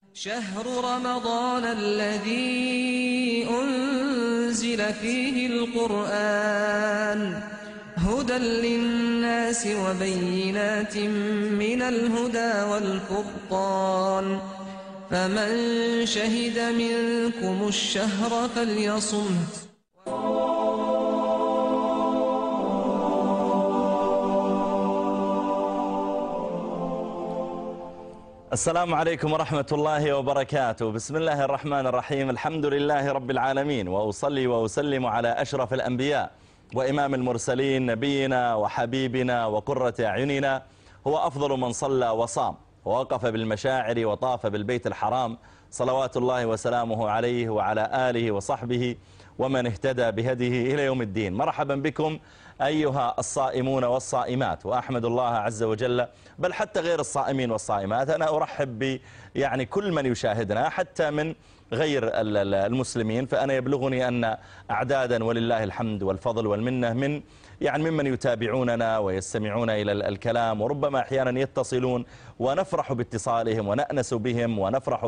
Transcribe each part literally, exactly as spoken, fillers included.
شهر رمضان الذي أنزل فيه القرآن هدى للناس وبينات من الهدى والفرقان فمن شهد منكم الشهر فليصمه. السلام عليكم ورحمة الله وبركاته. بسم الله الرحمن الرحيم. الحمد لله رب العالمين، وأصلي وأسلم على أشرف الأنبياء وإمام المرسلين نبينا وحبيبنا وقرة أعيننا. هو أفضل من صلى وصام ووقف بالمشاعر وطاف بالبيت الحرام، صلوات الله وسلامه عليه وعلى آله وصحبه ومن اهتدى بهديه إلى يوم الدين. مرحبا بكم أيها الصائمون والصائمات، وأحمد الله عز وجل، بل حتى غير الصائمين والصائمات، أنا أرحب ب يعني كل من يشاهدنا حتى من غير المسلمين، فأنا يبلغني أن أعدادا ولله الحمد والفضل والمنة من يعني ممن يتابعوننا ويستمعون إلى الكلام، وربما أحيانا يتصلون ونفرح باتصالهم ونأنس بهم ونفرح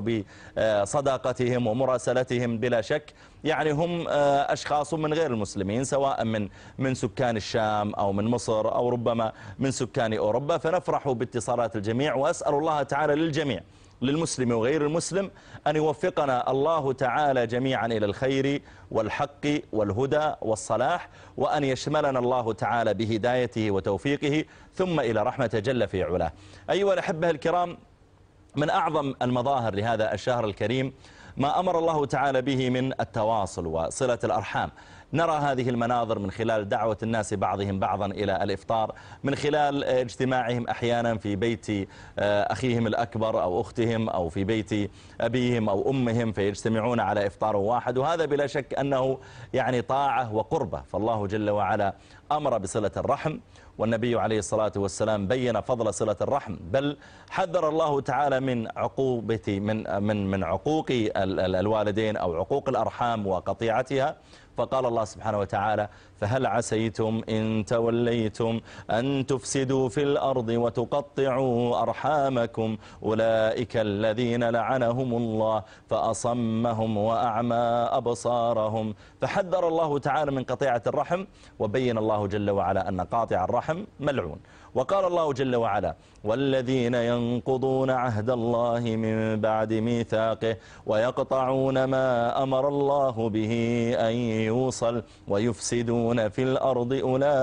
بصداقتهم ومراسلتهم. بلا شك يعني هم أشخاص من غير المسلمين، سواء من من سكان الشام أو من مصر أو ربما من سكان أوروبا، فنفرح باتصالات الجميع، وأسأل الله تعالى للجميع، للمسلم وغير المسلم، أن يوفقنا الله تعالى جميعا إلى الخير والحق والهدى والصلاح، وأن يشملنا الله تعالى بهدايته وتوفيقه ثم إلى رحمة جل في علاه. أيها الأحبة الكرام، من أعظم المظاهر لهذا الشهر الكريم ما أمر الله تعالى به من التواصل وصلة الأرحام. نرى هذه المناظر من خلال دعوة الناس بعضهم بعضا إلى الإفطار، من خلال اجتماعهم أحيانا في بيت أخيهم الأكبر أو أختهم أو في بيت أبيهم أو أمهم فيجتمعون على إفطار واحد، وهذا بلا شك أنه يعني طاعة وقربة. فالله جل وعلا أمر بصلة الرحم، والنبي عليه الصلاة والسلام بين فضل صلة الرحم، بل حذر الله تعالى من عقوبة من من من عقوق الوالدين أو عقوق الأرحام وقطيعتها. فقال الله سبحانه وتعالى: فهل عسيتم إن توليتم أن تفسدوا في الأرض وتقطعوا أرحامكم أولئك الذين لعنهم الله فأصمهم وأعمى أبصارهم. فحذر الله تعالى من قطيعة الرحم، وبين الله جل وعلا أن قاطع الرحم ملعون. وقال الله جل وعلا: والذين ينقضون عهد الله من بعد ميثاقه ويقطعون ما أمر الله به أن يوصل ويفسدون في الأرض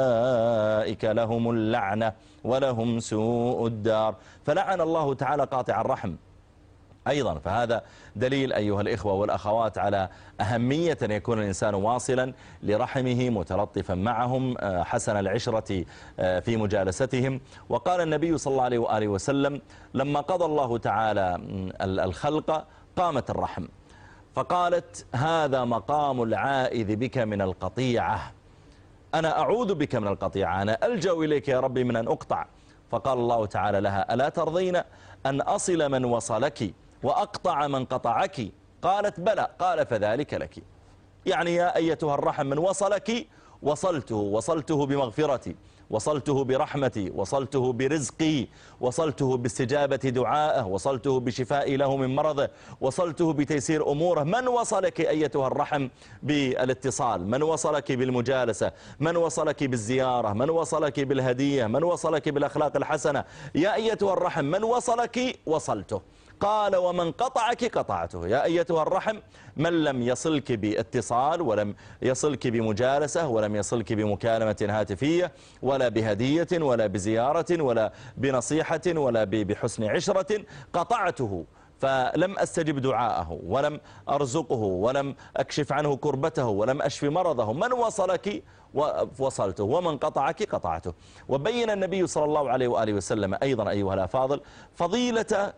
أولئك لهم اللعنة ولهم سوء الدار. فلعن الله تعالى قاطع الرحم أيضا. فهذا دليل أيها الإخوة والأخوات على أهمية أن يكون الإنسان واصلا لرحمه، متلطفا معهم، حسن العشرة في مجالستهم. وقال النبي صلى الله عليه وآله وسلم: لما قضى الله تعالى الخلق قامت الرحم، فقالت: هذا مقام العائذ بك من القطيعة، أنا أعوذ بك من القطيعة، أنا ألجأ إليك يا ربي من أن أقطع. فقال الله تعالى لها: ألا ترضين أن أصل من وصلك وأقطع من قطعك؟ قالت: بلى. قال: فذلك لك. يعني يا أيتها الرحم، من وصلك وصلته، وصلته بمغفرتي، وصلته برحمتي، وصلته برزقي، وصلته باستجابة دعائه، وصلته بشفائي له من مرضه، وصلته بتيسير أموره. من وصلك أيتها الرحم بالاتصال، من وصلك بالمجالسة، من وصلك بالزيارة، من وصلك بالهدية، من وصلك بالأخلاق الحسنة. يا أيتها الرحم، من وصلك وصلته. قال: ومن قطعك قطعته. يا أيتها الرحم، من لم يصلك باتصال، ولم يصلك بمجالسة، ولم يصلك بمكالمة هاتفية، ولا بهدية، ولا بزيارة، ولا بنصيحة، ولا بحسن عشرة، قطعته. فلم أستجب دعاءه، ولم أرزقه، ولم أكشف عنه كربته، ولم أشف مرضه. من وصلك وصلته، ومن قطعك قطعته. وبين النبي صلى الله عليه وآله وسلم أيضا أيها الأفاضل فضيلة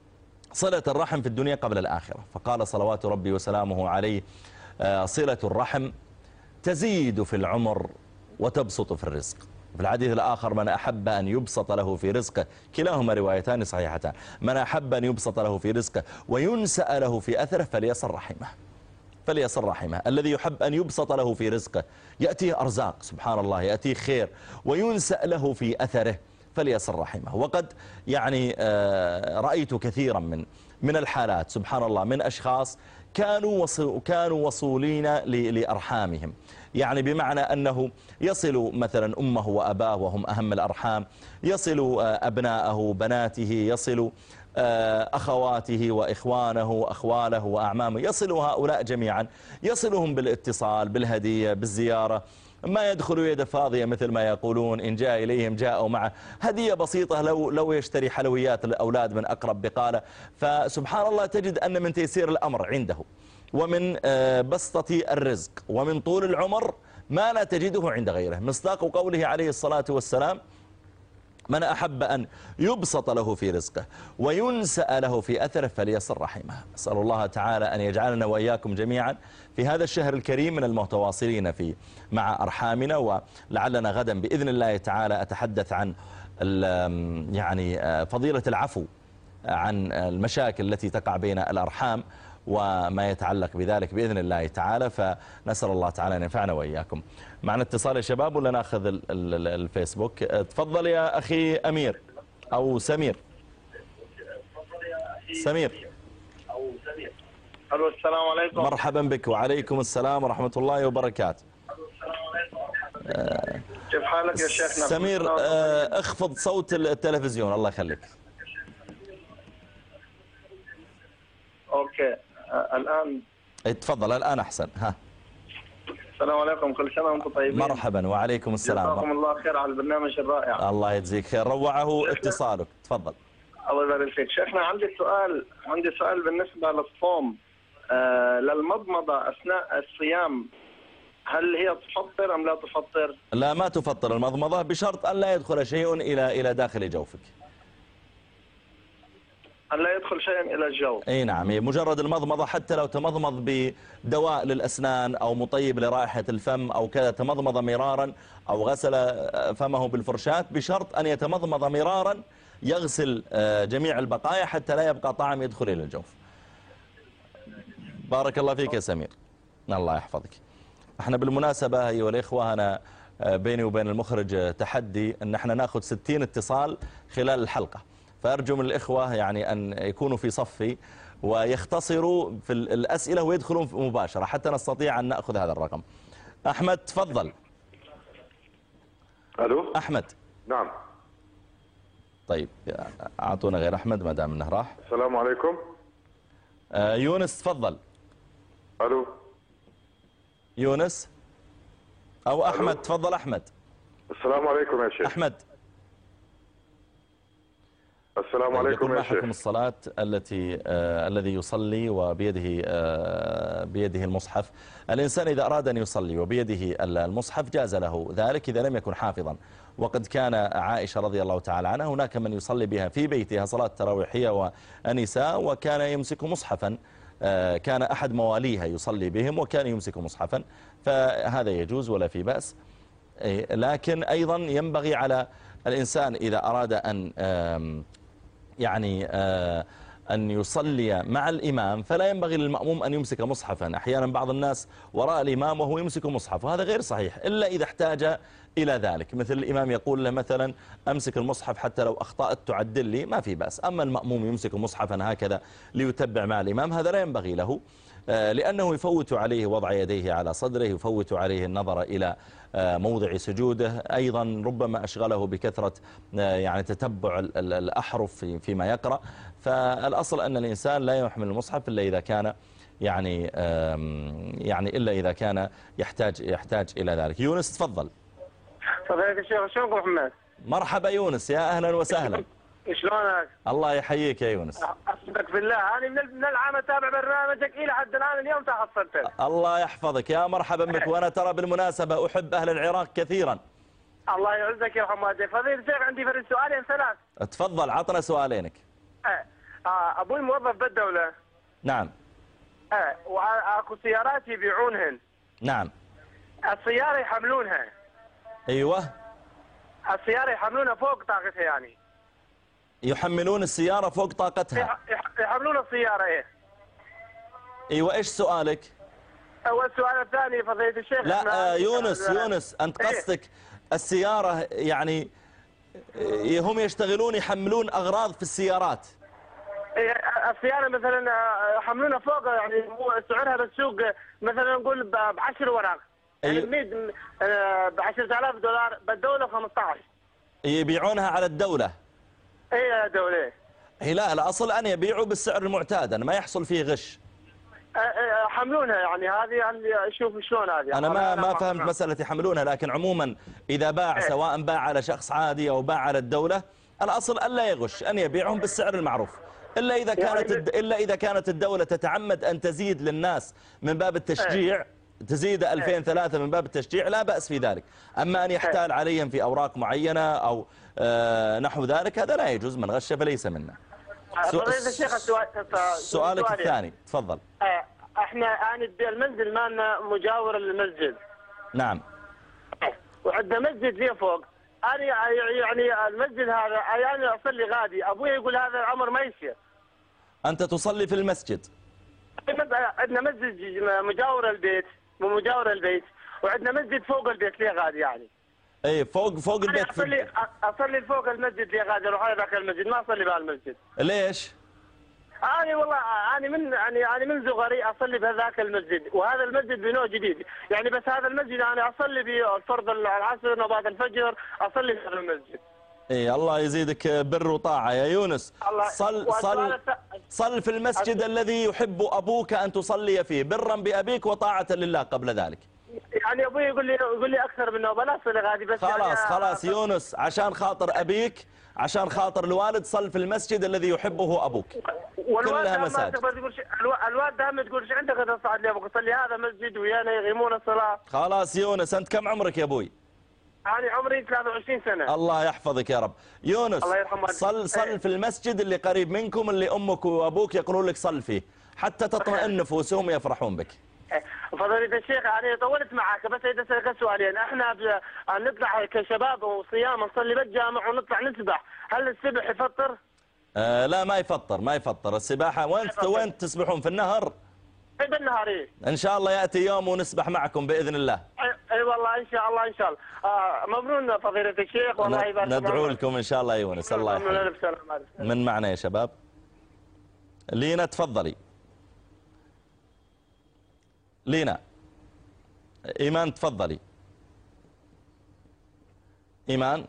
صلة الرحم في الدنيا قبل الآخرة. فقال صلوات ربي وسلامه عليه: صلة الرحم تزيد في العمر وتبسط في الرزق. في الحديث الآخر: من أحب أن يبسط له في رزقه، كلاهما روايتان صحيحتان، من أحب أن يبسط له في رزقه وينسأ له في أثره فليصل رحمه. فليصل رحمه. الذي يحب أن يبسط له في رزقه، يأتيه أرزاق سبحان الله، يأتيه خير، وينسأ له في أثره، فليصل رحمه. وقد يعني رأيت كثيرا من من الحالات سبحان الله من أشخاص كانوا وصل كانوا وصولين لأرحامهم، يعني بمعنى أنه يصل مثلا أمه وأباه وهم أهم الأرحام، يصل أبناءه بناته، يصل أخواته وإخوانه أخواله وأعمامه، يصل هؤلاء جميعا، يصلهم بالاتصال بالهدية بالزيارة، ما يدخل يد فاضية مثل ما يقولون، إن جاء إليهم جاءوا معه هدية بسيطة لو لو يشتري حلويات للأولاد من أقرب بقالة. فسبحان الله تجد أن من تيسير الأمر عنده ومن بسطة الرزق ومن طول العمر ما لا تجده عند غيره، مصداق قوله عليه الصلاة والسلام: من أحب أن يبسط له في رزقه وينسأ له في أثره فليصل رحمه. أسأل الله تعالى أن يجعلنا وإياكم جميعا في هذا الشهر الكريم من المتواصلين في مع أرحامنا، ولعلنا غدا بإذن الله تعالى أتحدث عن يعني فضيلة العفو عن المشاكل التي تقع بين الأرحام وما يتعلق بذلك بإذن الله تعالى، فنسأل الله تعالى أن ينفعنا وإياكم. معنا اتصال يا شباب ولا ناخذ الفيسبوك؟ تفضل يا أخي أمير أو سمير. سمير. ألو السلام عليكم. مرحبا بك. وعليكم السلام ورحمة الله وبركاته. كيف حالك يا شيخنا؟ سمير اخفض صوت التلفزيون الله يخليك. اوكي الآن تفضل الآن أحسن. ها السلام عليكم، كل سنة وانتم طيبين. مرحبا وعليكم السلام. جزاكم الله خير على البرنامج الرائع. الله يجزيك خير، روعه اتصالك. تفضل. الله يبارك فيك شيخنا. عندي سؤال عندي سؤال بالنسبة للصوم، آه للمضمضة أثناء الصيام، هل هي تفطر أم لا تفطر؟ لا ما تفطر المضمضة بشرط أن لا يدخل شيء إلى إلى داخل جوفك. أن لا يدخل شيء إلى الجوف. أي نعم، مجرد المضمضة حتى لو تمضمض بدواء للأسنان أو مطيب لرائحة الفم أو كذا، تمضمض مرارا أو غسل فمه بالفرشاة، بشرط أن يتمضمض مرارا يغسل جميع البقايا حتى لا يبقى طعم يدخل إلى الجوف. بارك الله فيك يا سمير، الله يحفظك. احنا بالمناسبة أيها الإخوة أنا بيني وبين المخرج تحدي أن احنا ناخذ ستين اتصال خلال الحلقة، فأرجو من الإخوة يعني أن يكونوا في صفي ويختصروا في الأسئلة ويدخلون مباشرة حتى نستطيع أن نأخذ هذا الرقم. أحمد تفضل. ألو أحمد. نعم. طيب أعطونا غير أحمد ما دام انه راح. السلام عليكم. آه يونس تفضل. ألو يونس أو أحمد. ألو. تفضل أحمد. السلام عليكم يا شيخ. أحمد. السلام عليكم يقول يا ما شيخ. حكم الصلاة التي آه الذي يصلي وبيده آه بيده المصحف؟ الإنسان إذا أراد أن يصلي وبيده المصحف جاز له ذلك إذا لم يكن حافظا، وقد كان عائشة رضي الله تعالى عنها هناك من يصلي بها في بيتها صلاة تراويحية ونساء وكان يمسك مصحفا، آه كان أحد مواليها يصلي بهم وكان يمسك مصحفا، فهذا يجوز ولا في بأس. لكن أيضا ينبغي على الإنسان إذا أراد أن يعني أن يصلي مع الإمام فلا ينبغي للمأموم أن يمسك مصحفا. أحيانا بعض الناس وراء الإمام وهو يمسك مصحف وهذا غير صحيح إلا إذا احتاج إلى ذلك، مثل الإمام يقول له مثلا أمسك المصحف حتى لو أخطأت تعدل لي، ما في بأس. أما المأموم يمسك مصحفا هكذا ليتبع مع الإمام هذا لا ينبغي له، لأنه يفوت عليه وضع يديه على صدره، يفوت عليه النظر إلى موضع سجوده، أيضا ربما أشغله بكثرة يعني تتبع الأحرف فيما يقرأ. فالأصل أن الإنسان لا يحمل المصحف إلا إذا كان يعني يعني إلا إذا كان يحتاج يحتاج إلى ذلك. يونس تفضل. فضيلة الشيخ شلونكم محمد؟ مرحبا يونس، يا أهلا وسهلا. شلونك؟ الله يحييك يا يونس. أصدق بالله أنا من العام أتابع برنامجك إلى حد الآن اليوم تحصلت. الله يحفظك، يا مرحبا بك. وأنا ترى بالمناسبة أحب أهل العراق كثيرا. الله يعزك يا حمادي. فضيلة الشيخ عندي فرد سؤالين ثلاث. تفضل عطنا سؤالينك. أه. آه أبوي موظف بالدولة. نعم. أه وأكو سيارات يبيعونهن. نعم. السيارة يحملونها. أيوة. السيارة يحملونها فوق طاقتها يعني. يحملون السيارة فوق طاقتها. يحملون السيارة إيه. أيوة إيش سؤالك؟ هو السؤال الثاني فضيلة الشيخ. لا آه يونس يونس أنت قصدك إيه؟ السيارة يعني هم يشتغلون يحملون أغراض في السيارات. السيارة مثلا يحملونها فوق، يعني سعرها بالسوق مثلا نقول بعشر وراق، يعني ب عشرة آلاف دولار، بالدولة خمسة عشر. يبيعونها على الدولة. اي الدولة. هي لا، الأصل أن يبيعوا بالسعر المعتاد، أن ما يحصل فيه غش. يحملونها يعني هذه، يعني شوف شلون هذه. أنا ما ما فهمت مسألة يحملونها، لكن عموما إذا باع سواء باع على شخص عادي أو باع على الدولة، الأصل ألا يغش، أن يبيعهم بالسعر المعروف. إلا إذا كانت إلا إذا كانت الدولة تتعمد أن تزيد للناس من باب التشجيع، تزيد ألفين ثلاثة من باب التشجيع، لا بأس في ذلك. أما أن يحتال عليهم في أوراق معينة أو نحو ذلك، هذا لا يجوز، من غش فليس منا. سؤالك الثاني تفضل. احنا الان المنزل مالنا مجاور للمسجد. نعم. وعندنا مسجد ليه فوق. انا يعني المسجد هذا انا اصلي غادي، ابوي يقول هذا الامر ما يصير. انت تصلي في المسجد؟ عندنا مسجد مجاور البيت، مو مجاور البيت، وعندنا مسجد فوق البيت ليه غادي يعني. اي فوق فوق البيت. اصلي اصلي فوق المسجد ليه غادي، اروح على ذاك المسجد، ما اصلي بهالمسجد. ليش؟ أنا والله أنا من يعني أنا من صغري أصلي بهذاك المسجد، وهذا المسجد بنوع جديد، يعني بس هذا المسجد أنا أصلي بفرض العصر وبعد الفجر أصلي في هذا المسجد. إيه الله يزيدك بر وطاعة يا يونس. صل صل صل في المسجد الذي يحب أبوك أن تصلي فيه، برا بأبيك وطاعة لله قبل ذلك. يعني أبوي يقول لي يقول لي أكثر منه بلا أصلي غادي، بس خلاص يعني خلاص يونس، عشان خاطر أبيك، عشان خاطر الوالد، صل في المسجد الذي يحبه أبوك. كلها مساجد. الوالد هم تقول عندك غدا صعد لي أبوك صلي هذا مسجد ويانا يغيمون الصلاة. خلاص يونس، أنت كم عمرك يا أبوي؟ أنا عمري ثلاثة وعشرين سنة. الله يحفظك يا رب. يونس صل صل في المسجد اللي قريب منكم، اللي أمك وأبوك يقولون لك صل فيه، حتى تطمئن نفوسهم يفرحون بك. فضيلة الشيخ أنا طولت معك، بس إذا سألك سؤالين. احنا نطلع كشباب وصيام نصلي بالجامع ونطلع نسبح، هل السبح يفطر؟ آه لا ما يفطر، ما يفطر السباحة. وين وين تسبحون؟ في النهر؟ اي بالنهار. اي ان شاء الله يأتي يوم ونسبح معكم بإذن الله. اي, أي والله ان شاء الله ان شاء الله. آه ممنون فضيلة الشيخ، والله يبارك فيك. ندعو لكم ان شاء الله يا يونس. الله يحفظك. من معنا يا شباب؟ لينا تفضلي. لينا. إيمان تفضلي. إيمان.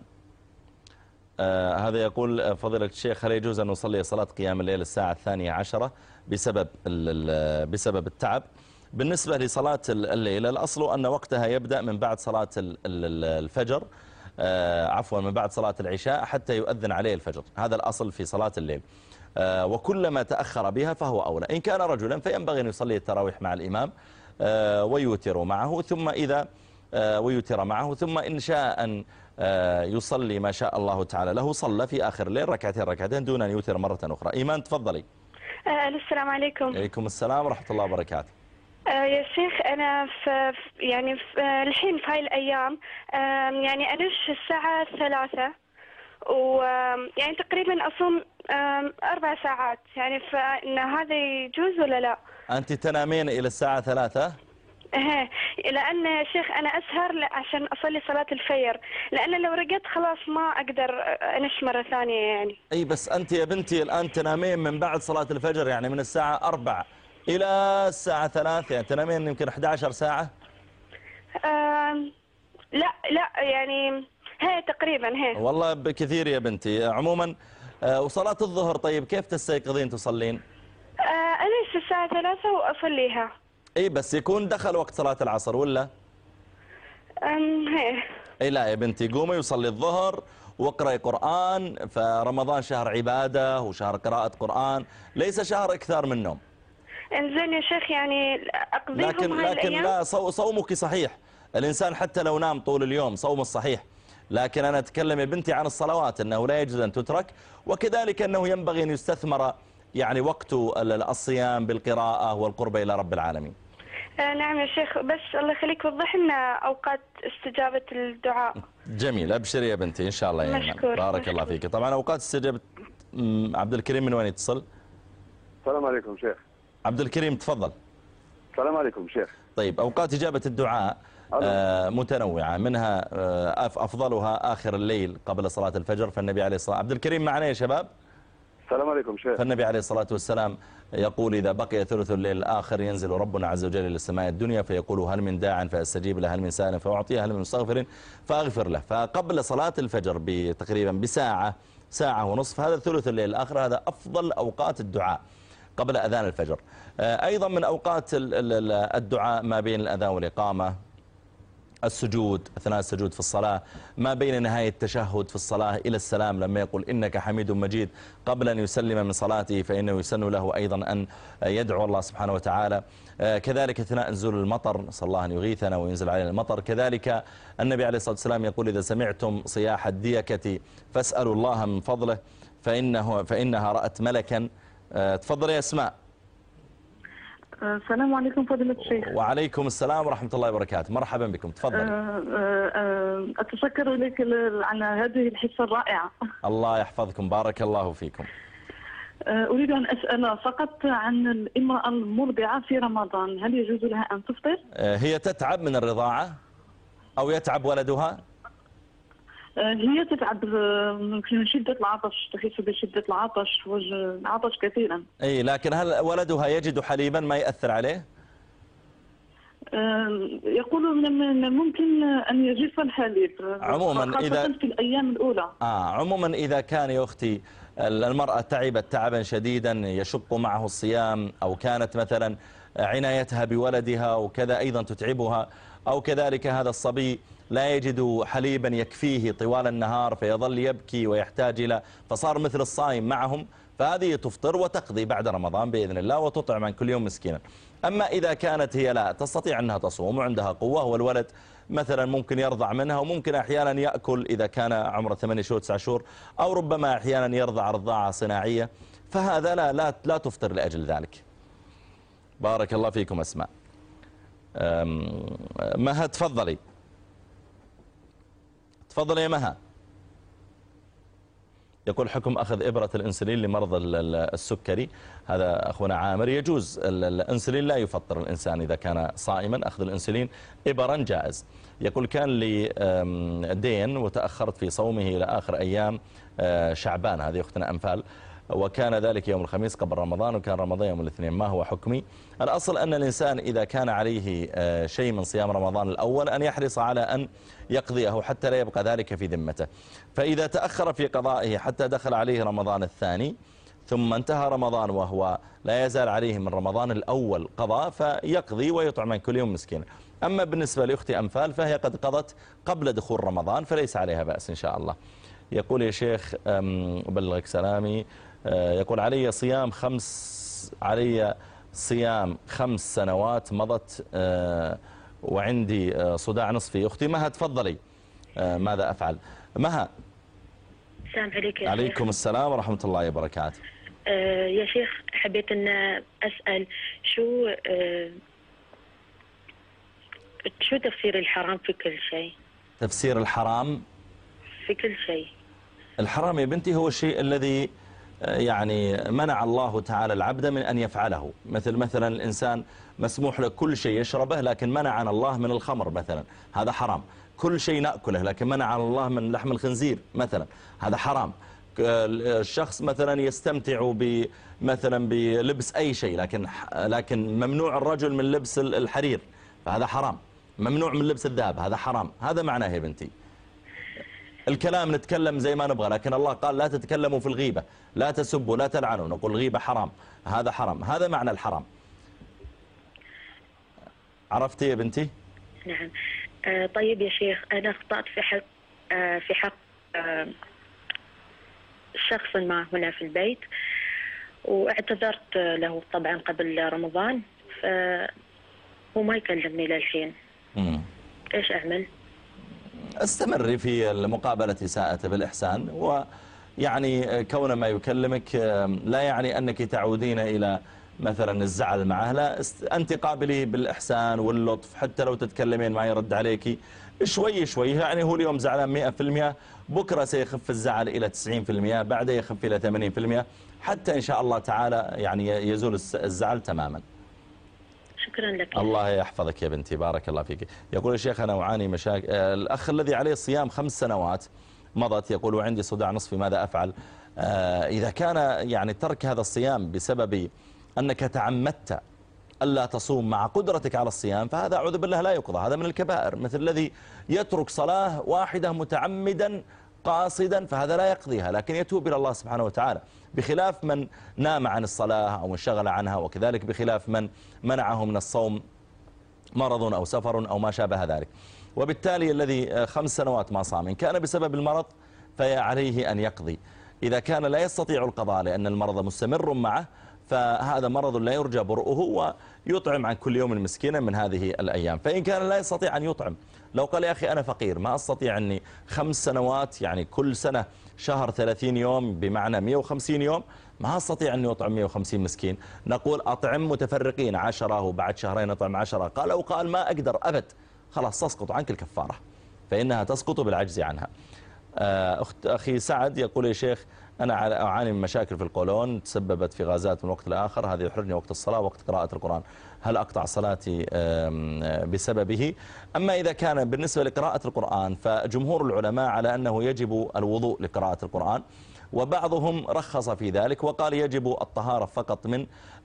آه هذا يقول فضيلة الشيخ هل يجوز أن نصلي صلاة قيام الليل الساعة الثانية عشرة بسبب بسبب التعب؟ بالنسبة لصلاة الليل الأصل أن وقتها يبدأ من بعد صلاة الفجر، آه عفوا من بعد صلاة العشاء حتى يؤذن عليه الفجر، هذا الأصل في صلاة الليل. آه وكلما تأخر بها فهو أولى. إن كان رجلا فينبغي أن يصلي التراويح مع الإمام آه ويوتر معه، ثم إذا آه ويوتر معه ثم إن شاء أن آه يصلي ما شاء الله تعالى له صلى في آخر الليل ركعتين ركعتين دون أن يوتر مرة أخرى. إيمان تفضلي. آه السلام عليكم. عليكم السلام ورحمة الله وبركاته. آه يا شيخ أنا في يعني في الحين في هاي الأيام آه يعني أنش الساعة ثلاثة، ويعني تقريبا أصوم آه أربع ساعات، يعني فإن هذا يجوز ولا لا؟ أنت تنامين إلى الساعة ثلاثة؟ ايه لأن يا شيخ أنا أسهر عشان أصلي صلاة الفجر، لأن لو رقدت خلاص ما أقدر أنش مرة ثانية يعني. أي بس أنت يا بنتي الآن تنامين من بعد صلاة الفجر، يعني من الساعة أربع إلى الساعة ثلاث، يعني تنامين يمكن أحد عشر ساعة؟ آه لا لا يعني هي تقريبا هي. والله بكثير يا بنتي. عموما آه وصلاة الظهر طيب كيف تستيقظين تصلين؟ آه أنش الساعة ثلاثة وأصليها. اي بس يكون دخل وقت صلاة العصر ولا؟ امم هي. اي لا يا بنتي قومي وصلي الظهر واقرأي قرآن، فرمضان شهر عبادة وشهر قراءة قرآن، ليس شهر اكثار من النوم. انزين يا شيخ يعني اقضيهم لكن هاي لكن الأيام؟ لا صو صومك صحيح، الإنسان حتى لو نام طول اليوم صوم الصحيح، لكن أنا أتكلم يا بنتي عن الصلوات أنه لا يجوز أن تترك، وكذلك أنه ينبغي أن يستثمر يعني وقت الصيام بالقراءة والقرب إلى رب العالمين. آه نعم يا شيخ، بس الله يخليك وضح لنا أوقات استجابة الدعاء. جميل، أبشري يا بنتي إن شاء الله يا مشكور. بارك مشكور. الله فيك. طبعا أوقات استجابة عبد الكريم من وين يتصل؟ السلام عليكم شيخ. عبد الكريم تفضل. السلام عليكم شيخ. طيب أوقات إجابة الدعاء متنوعة، منها أفضلها آخر الليل قبل صلاة الفجر، فالنبي عليه الصلاة عبد الكريم معنا يا شباب. السلام عليكم شيخ. فالنبي عليه الصلاة والسلام يقول إذا بقي ثلث الليل الآخر ينزل ربنا عز وجل إلى السماء الدنيا فيقول هل من داع فأستجيب له، هل من سائل فأعطيه، هل من مستغفر فأغفر له. فقبل صلاة الفجر بتقريبا بساعة ساعة ونصف، هذا ثلث الليل الآخر، هذا أفضل أوقات الدعاء قبل أذان الفجر. أيضا من أوقات الدعاء ما بين الأذان والإقامة، السجود أثناء السجود في الصلاة، ما بين نهاية التشهد في الصلاة إلى السلام لما يقول إنك حميد مجيد قبل أن يسلم من صلاته، فإنه يسن له أيضا أن يدعو الله سبحانه وتعالى. كذلك أثناء نزول المطر، نسأل الله أن يغيثنا وينزل علينا المطر. كذلك النبي عليه الصلاة والسلام يقول إذا سمعتم صياح الديكة فاسألوا الله من فضله فإنه فإنها رأت ملكا. تفضل يا أسماء. السلام عليكم فضيلة الشيخ. وعليكم السلام ورحمة الله وبركاته، مرحبا بكم، تفضل. أتشكر لك على هذه الحصة الرائعة. الله يحفظكم، بارك الله فيكم. أريد أن أسأل فقط عن الامرأة المرضعة في رمضان، هل يجوز لها أن تفطر؟ هي تتعب من الرضاعة أو يتعب ولدها؟ هي تتعب من شدة العطش، تحس بشدة العطش والعطش كثيرا. أي، لكن هل ولدها يجد حليبا ما يأثر عليه؟ يقولون من الممكن أن يجف الحليب عموما إذا في الأيام الأولى. آه عموما إذا كان يا أختي المرأة تعبت تعبا شديدا يشق معه الصيام، أو كانت مثلا عنايتها بولدها وكذا أيضا تتعبها، أو كذلك هذا الصبي لا يجد حليبا يكفيه طوال النهار فيظل يبكي ويحتاج إلى، فصار مثل الصائم معهم، فهذه تفطر وتقضي بعد رمضان بإذن الله وتطعم عن كل يوم مسكينا. أما إذا كانت هي لا تستطيع أنها تصوم وعندها قوة، والولد مثلا ممكن يرضع منها، وممكن أحيانا يأكل إذا كان عمره ثمانية شهور تسعة شهور، أو ربما أحيانا يرضع رضاعة صناعية، فهذا لا لا لا تفطر لأجل ذلك. بارك الله فيكم أسماء. مها تفضلي. تفضل يا مها. يقول حكم أخذ إبرة الإنسولين لمرضى السكري، هذا أخونا عامر. يجوز الإنسولين، لا يفطر الإنسان إذا كان صائما، أخذ الإنسولين إبرا جائز. يقول كان لي دين وتأخرت في صومه إلى آخر أيام شعبان، هذه أختنا أنفال، وكان ذلك يوم الخميس قبل رمضان، وكان رمضان يوم الاثنين، ما هو حكمي؟ الأصل أن الإنسان إذا كان عليه شيء من صيام رمضان الأول أن يحرص على أن يقضيه حتى لا يبقى ذلك في ذمته. فإذا تأخر في قضائه حتى دخل عليه رمضان الثاني ثم انتهى رمضان وهو لا يزال عليه من رمضان الأول قضاء، فيقضي ويطعم عن كل يوم مسكين. أما بالنسبة لأختي أنفال فهي قد قضت قبل دخول رمضان فليس عليها بأس إن شاء الله. يقول يا شيخ أبلغك سلامي، يقول علي صيام خمس علي صيام خمس سنوات مضت وعندي صداع نصفي. أختي مها تفضلي، ماذا أفعل؟ مها. السلام عليكم يا عليكم شيخ. السلام ورحمة الله وبركاته. آه يا شيخ، حبيت أن أسأل شو آه شو تفسير الحرام في كل شيء؟ تفسير الحرام في كل شيء. الحرام يا بنتي هو الشيء الذي يعني منع الله تعالى العبد من أن يفعله، مثل مثلا الإنسان مسموح له كل شيء يشربه لكن منعنا الله من الخمر مثلا، هذا حرام. كل شيء نأكله لكن منعنا الله من لحم الخنزير مثلا، هذا حرام. الشخص مثلا يستمتع مثلا بلبس أي شيء لكن لكن ممنوع الرجل من لبس الحرير، فهذا حرام. ممنوع من لبس الذهب، هذا حرام. هذا معناه يا بنتي. الكلام نتكلم زي ما نبغى، لكن الله قال لا تتكلموا في الغيبة، لا تسبوا، لا تلعنوا، نقول الغيبة حرام، هذا حرام. هذا معنى الحرام. عرفتي يا بنتي؟ نعم. آه طيب يا شيخ، أنا أخطأت في حق آه في حق آه شخص ما هنا في البيت، واعتذرت له طبعا قبل رمضان، فهو ما يكلمني للحين. مم. إيش أعمل؟ استمري في مقابلة إساءته بالإحسان، ويعني كون ما يكلمك لا يعني أنك تعودين إلى مثلا الزعل معه، لا، أنت قابليه بالإحسان واللطف، حتى لو تتكلمين ما يرد عليك شوي شوي. يعني هو اليوم زعلان مئة في المئة، بكرة سيخف الزعل إلى تسعين في المئة، بعد يخف إلى ثمانين في المئة، حتى إن شاء الله تعالى يعني يزول الزعل تماما. شكرا لك. الله يحفظك يا بنتي، بارك الله فيك. يقول الشيخ أنا أعاني مشاكل. الأخ الذي عليه الصيام خمس سنوات مضت يقول وعندي صداع نصفي، ماذا أفعل؟ إذا كان يعني ترك هذا الصيام بسبب أنك تعمدت ألا تصوم مع قدرتك على الصيام، فهذا أعوذ بالله لا يقضى، هذا من الكبائر، مثل الذي يترك صلاة واحدة متعمدا قاصدا فهذا لا يقضيها، لكن يتوب إلى الله سبحانه وتعالى، بخلاف من نام عن الصلاة أو انشغل عنها، وكذلك بخلاف من منعه من الصوم مرض أو سفر أو ما شابه ذلك. وبالتالي الذي خمس سنوات ما صام إن كان بسبب المرض فعليه أن يقضي، إذا كان لا يستطيع القضاء لأن المرض مستمر معه فهذا مرض لا يرجى برؤه، ويطعم عن كل يوم مسكينا من هذه الأيام. فإن كان لا يستطيع أن يطعم، لو قال يا أخي أنا فقير ما أستطيع أني خمس سنوات يعني كل سنة شهر ثلاثين يوم بمعنى مئة وخمسين يوم ما أستطيع أن يطعم مئة وخمسين مسكين، نقول أطعم متفرقين عشرة وبعد شهرين أطعم عشرة. قال أو قال ما أقدر أبد، خلاص تسقط عنك الكفارة، فإنها تسقط بالعجز عنها. أخت أخي سعد يقول يا شيخ أنا أعاني من مشاكل في القولون تسببت في غازات من وقت لآخر، هذا يحرجني وقت الصلاة وقت قراءة القرآن، هل أقطع صلاتي بسببه؟ أما إذا كان بالنسبة لقراءة القرآن فجمهور العلماء على أنه يجب الوضوء لقراءة القرآن، وبعضهم رخص في ذلك وقال يجب الطهارة فقط من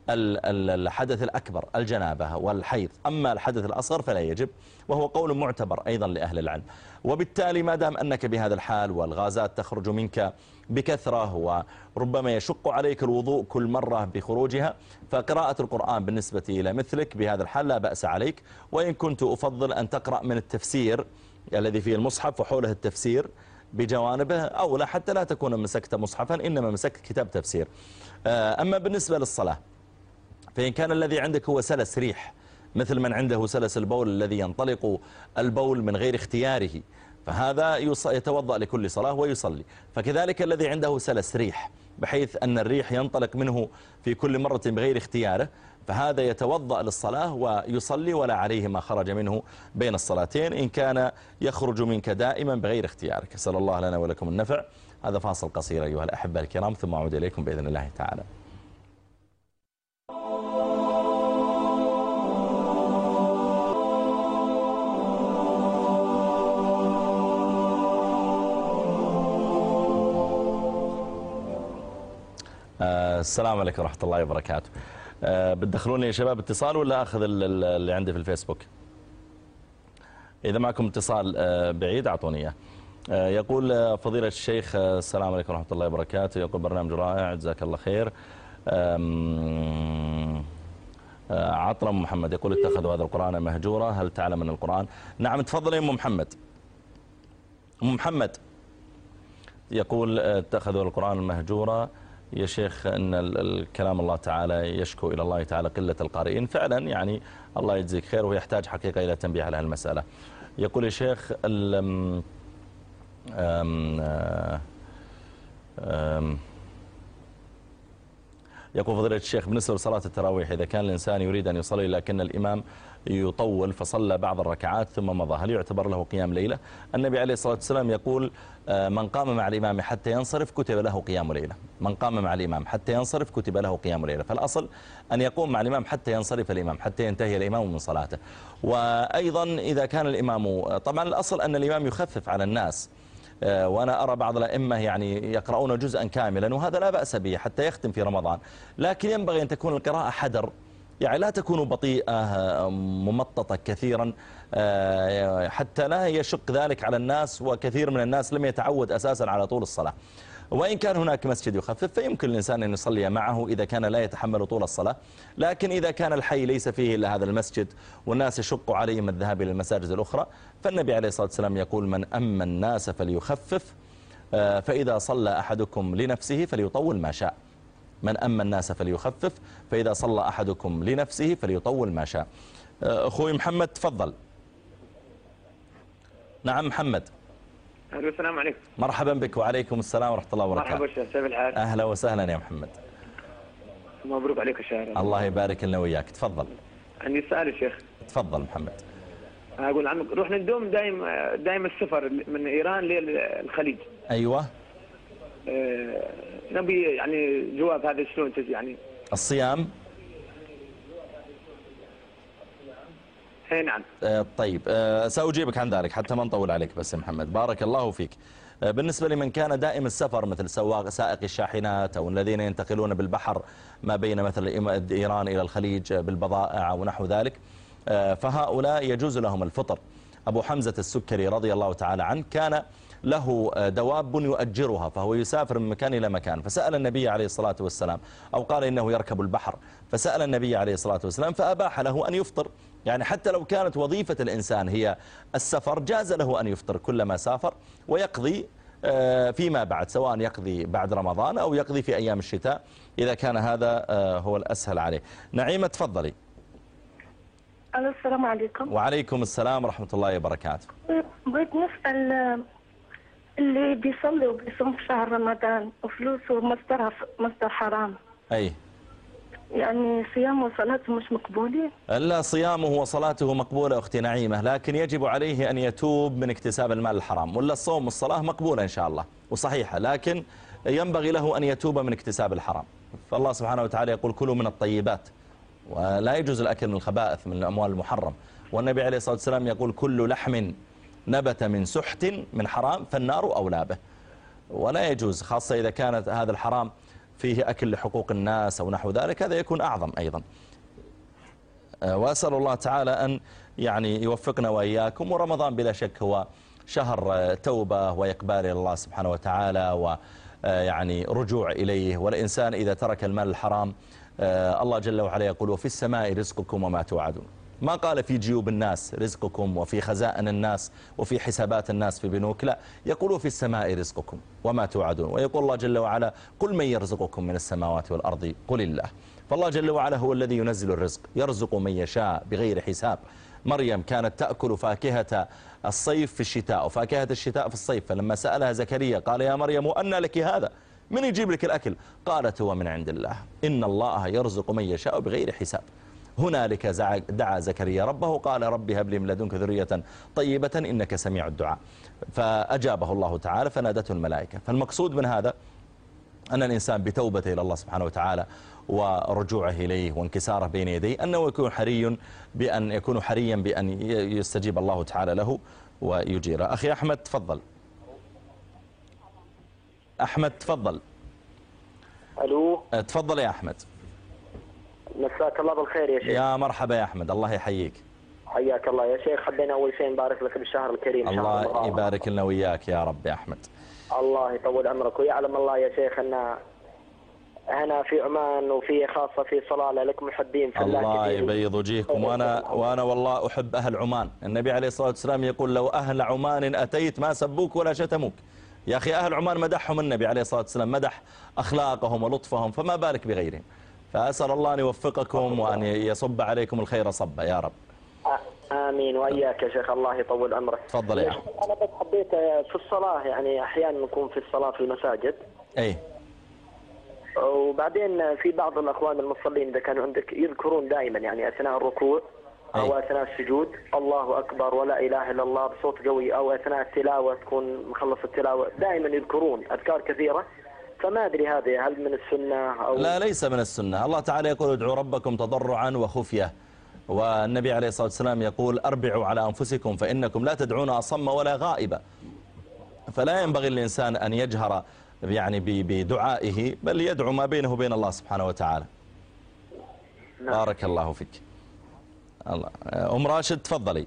الحدث الأكبر الجنابة والحيض، أما الحدث الأصغر فلا يجب، وهو قول معتبر أيضا لأهل العلم. وبالتالي ما دام أنك بهذا الحال والغازات تخرج منك بكثرة وربما يشق عليك الوضوء كل مرة بخروجها، فقراءة القرآن بالنسبة إلى مثلك بهذا الحال لا بأس عليك. وإن كنت أفضل أن تقرأ من التفسير الذي فيه المصحف وحوله التفسير بجوانبه، أو لا حتى لا تكون مسكت مصحفا إنما مسكت كتاب تفسير. أما بالنسبة للصلاة فإن كان الذي عندك هو سلس ريح مثل من عنده سلس البول الذي ينطلق البول من غير اختياره، فهذا يتوضأ لكل صلاة ويصلي. فكذلك الذي عنده سلس ريح بحيث أن الريح ينطلق منه في كل مرة بغير اختياره، فهذا يتوضأ للصلاة ويصلي ولا عليه ما خرج منه بين الصلاتين إن كان يخرج منك دائما بغير اختيارك. أسأل الله لنا ولكم النفع. هذا فاصل قصير أيها الأحبة الكرام ثم أعود إليكم بإذن الله تعالى. السلام عليكم ورحمة الله وبركاته. أه بتدخلوني يا شباب اتصال ولا أخذ اللي عندي في الفيسبوك؟ إذا معكم اتصال أه بعيد أعطوني إياه. أه يقول فضيلة الشيخ السلام عليكم ورحمة الله وبركاته، يقول برنامج رائع جزاك الله خير. عطرم محمد يقول اتخذوا هذا القرآن مهجورا، هل تعلم من القرآن؟ نعم تفضل يا أم محمد. أم محمد يقول اتخذوا القرآن مهجورا يا شيخ، أن الكلام الله تعالى يشكو إلى الله تعالى قلة القارئين، فعلا يعني الله يجزيك خير ويحتاج حقيقة إلى تنبيه على هالمسألة. يقول يا شيخ أم أم أم يقول فضيلة الشيخ بالنسبة لصلاة التراويح إذا كان الإنسان يريد أن يصلي لكن الإمام يطول فصلى بعض الركعات ثم مضى، هل يعتبر له قيام ليلة؟ النبي عليه الصلاة والسلام يقول من قام مع الإمام حتى ينصرف كتب له قيام ليلة، من قام مع الإمام حتى ينصرف كتب له قيام ليلة، فالأصل أن يقوم مع الإمام حتى ينصرف الإمام حتى ينتهي الإمام من صلاته. وأيضا إذا كان الإمام طبعا الأصل أن الإمام يخفف على الناس، وأنا أرى بعض الأئمة يعني يقرؤون جزءا كاملا وهذا لا بأس به حتى يختم في رمضان، لكن ينبغي أن تكون القراءة حدر، يعني لا تكون بطيئة ممططة كثيرا حتى لا يشق ذلك على الناس، وكثير من الناس لم يتعود أساسا على طول الصلاة. وإن كان هناك مسجد يخفف فيمكن الإنسان أن يصلي معه إذا كان لا يتحمل طول الصلاة، لكن إذا كان الحي ليس فيه إلا هذا المسجد والناس يشق عليهم الذهاب إلى المساجد الأخرى، فالنبي عليه الصلاة والسلام يقول من أما الناس فليخفف، فإذا صلى أحدكم لنفسه فليطول ما شاء. من أما الناس فليخفف فإذا صلى أحدكم لنفسه فليطول ما شاء. أخوي محمد تفضل. نعم محمد. السلام عليكم. مرحبا بك. وعليكم السلام ورحمة الله وبركاته. مرحبا شيخ، كيف الحال؟ أهلا وسهلا يا محمد. مبروك عليك يا شيخ. الله يبارك لنا وياك. تفضل. عندي سؤال يا شيخ. تفضل محمد. أقول عنك روح ندوم دايم دايم السفر من إيران للخليج. أيوة. أه نبي يعني جواب هذا شلون يعني؟ الصيام. اي نعم. آه طيب آه سأجيبك عن ذلك حتى ما نطول عليك بس يا محمد، بارك الله فيك. آه بالنسبة لمن كان دائم السفر مثل سواق سائق الشاحنات أو الذين ينتقلون بالبحر ما بين مثل إيران إلى الخليج بالبضائع أو نحو ذلك، آه فهؤلاء يجوز لهم الفطر. أبو حمزة السكري رضي الله تعالى عنه كان له دواب يؤجرها، فهو يسافر من مكان إلى مكان، فسأل النبي عليه الصلاة والسلام، أو قال إنه يركب البحر، فسأل النبي عليه الصلاة والسلام فأباح له أن يفطر. يعني حتى لو كانت وظيفة الإنسان هي السفر جاز له أن يفطر كلما سافر ويقضي فيما بعد، سواء يقضي بعد رمضان أو يقضي في أيام الشتاء إذا كان هذا هو الأسهل عليه. نعيمة تفضلي. السلام عليكم. وعليكم السلام ورحمة الله وبركاته. بغيت نسأل اللي بيصلي وبيصوم في شهر رمضان وفلوسه مصدرها مصدر حرام، أي يعني صيامه وصلاته مش مقبولين؟ لا، صيامه وصلاته مقبولة أختي نعيمة، لكن يجب عليه أن يتوب من اكتساب المال الحرام. ولا الصوم والصلاة مقبولة إن شاء الله وصحيحة، لكن ينبغي له أن يتوب من اكتساب الحرام. فالله سبحانه وتعالى يقول كلوا من الطيبات، ولا يجوز الأكل من الخبائث من الأموال المحرم. والنبي عليه الصلاة والسلام يقول كل لحم نبت من سحت من حرام فالنار أولى به. ولا يجوز، خاصة إذا كانت هذا الحرام فيه أكل لحقوق الناس أو نحو ذلك، هذا يكون أعظم أيضا. وأسأل الله تعالى أن يعني يوفقنا وإياكم. ورمضان بلا شك هو شهر توبة وإقبال إلى الله سبحانه وتعالى ويعني رجوع إليه. والإنسان إذا ترك المال الحرام الله جل وعلا يقول وفي السماء رزقكم وما توعدون. ما قال في جيوب الناس رزقكم وفي خزائن الناس وفي حسابات الناس في بنوك، لا، يقول في السماء رزقكم وما توعدون. ويقول الله جل وعلا قل من يرزقكم من السماوات والأرض قل الله. فالله جل وعلا هو الذي ينزل الرزق، يرزق من يشاء بغير حساب. مريم كانت تأكل فاكهة الصيف في الشتاء وفاكهة الشتاء في الصيف، فلما سألها زكريا قال يا مريم أنى لك هذا؟ من يجيب لك الأكل؟ قالت هو من عند الله إن الله يرزق من يشاء بغير حساب. هنالك دعا زكريا ربه قال رب هب لي من لدنك ذرية طيبة إنك سميع الدعاء، فأجابه الله تعالى فنادته الملائكة. فالمقصود من هذا أن الإنسان بتوبته إلى الله سبحانه وتعالى ورجوعه إليه وانكساره بين يديه أنه يكون حري بأن يكون حريا بأن يستجيب الله تعالى له ويجيره. أخي أحمد تفضل. أحمد تفضل. ألو تفضل يا أحمد. مساك الله بالخير يا شيخ. يا مرحبا يا أحمد، الله يحييك. حياك الله يا شيخ. حبينا أول شيء نبارك لك بالشهر الكريم. الله يبارك لنا وياك يا رب يا أحمد. الله يطول عمرك. ويعلم الله يا شيخ أن هنا في عمان وفي خاصة في صلالة لك محبين في الله. الله يبيض وجيهكم. وأنا, وأنا والله أحب أهل عمان. النبي عليه الصلاة والسلام يقول لو أهل عمان أتيت ما سبوك ولا شتموك. يا أخي أهل عمان مدحهم النبي عليه الصلاة والسلام، مدح أخلاقهم ولطفهم، فما بالك بغيرهم. فأسأل الله أن يوفقكم وأن يصب عليكم الخير صبا يا رب. آمين وإياك يا شيخ. الله يطول عمرك. تفضل يا أخي. أنا بس حبيت في الصلاة، يعني أحيانا نكون في الصلاة في المساجد. أي. وبعدين في بعض الأخوان المصلين إذا كانوا عندك يذكرون دائما يعني أثناء الركوع أو أثناء السجود الله أكبر ولا إله إلا الله بصوت قوي، أو أثناء التلاوة تكون مخلص التلاوة دائما يذكرون أذكار كثيرة. فما أدري هذه هل من السنة أو لا؟ ليس من السنة. الله تعالى يقول ادعوا ربكم تضرعا وخفية، والنبي عليه الصلاة والسلام يقول أربعوا على أنفسكم فإنكم لا تدعون أصم ولا غائبا. فلا ينبغي الإنسان أن يجهر يعني بدعائه، بل يدعو ما بينه وبين الله سبحانه وتعالى. نعم. بارك الله فيك. الله. أم راشد تفضلي.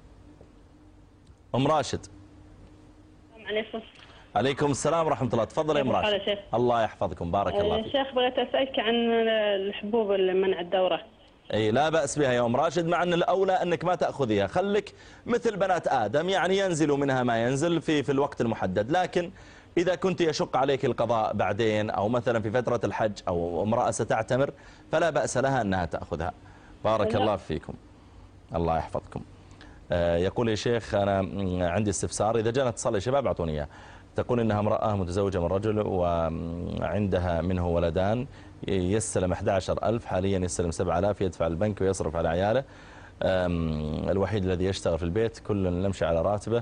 أم راشد. عليكم. عليكم السلام ورحمة الله. تفضل يا أم راشد. الله يحفظكم. بارك الله فيك. شيخ بغيت أسألك عن الحبوب منع الدورة. اي لا بأس بها يا أم راشد، مع أن الأولى أنك ما تأخذيها، خلك مثل بنات آدم يعني ينزل منها ما ينزل في في الوقت المحدد. لكن إذا كنت يشق عليك القضاء بعدين أو مثلا في فترة الحج أو امرأة ستعتمر فلا بأس لها أنها تأخذها. بارك لا. الله فيكم. الله يحفظكم. آه يقول يا شيخ أنا عندي استفسار، إذا جانت تصلي شباب أعطوني إياه. تقول إنها امرأة متزوجة من رجل وعندها منه ولدان، يستلم أحد عشر ألف حاليا، يستلم سبعة آلاف يدفع البنك ويصرف على عياله، الوحيد الذي يشتغل في البيت، كل نمشي على راتبه.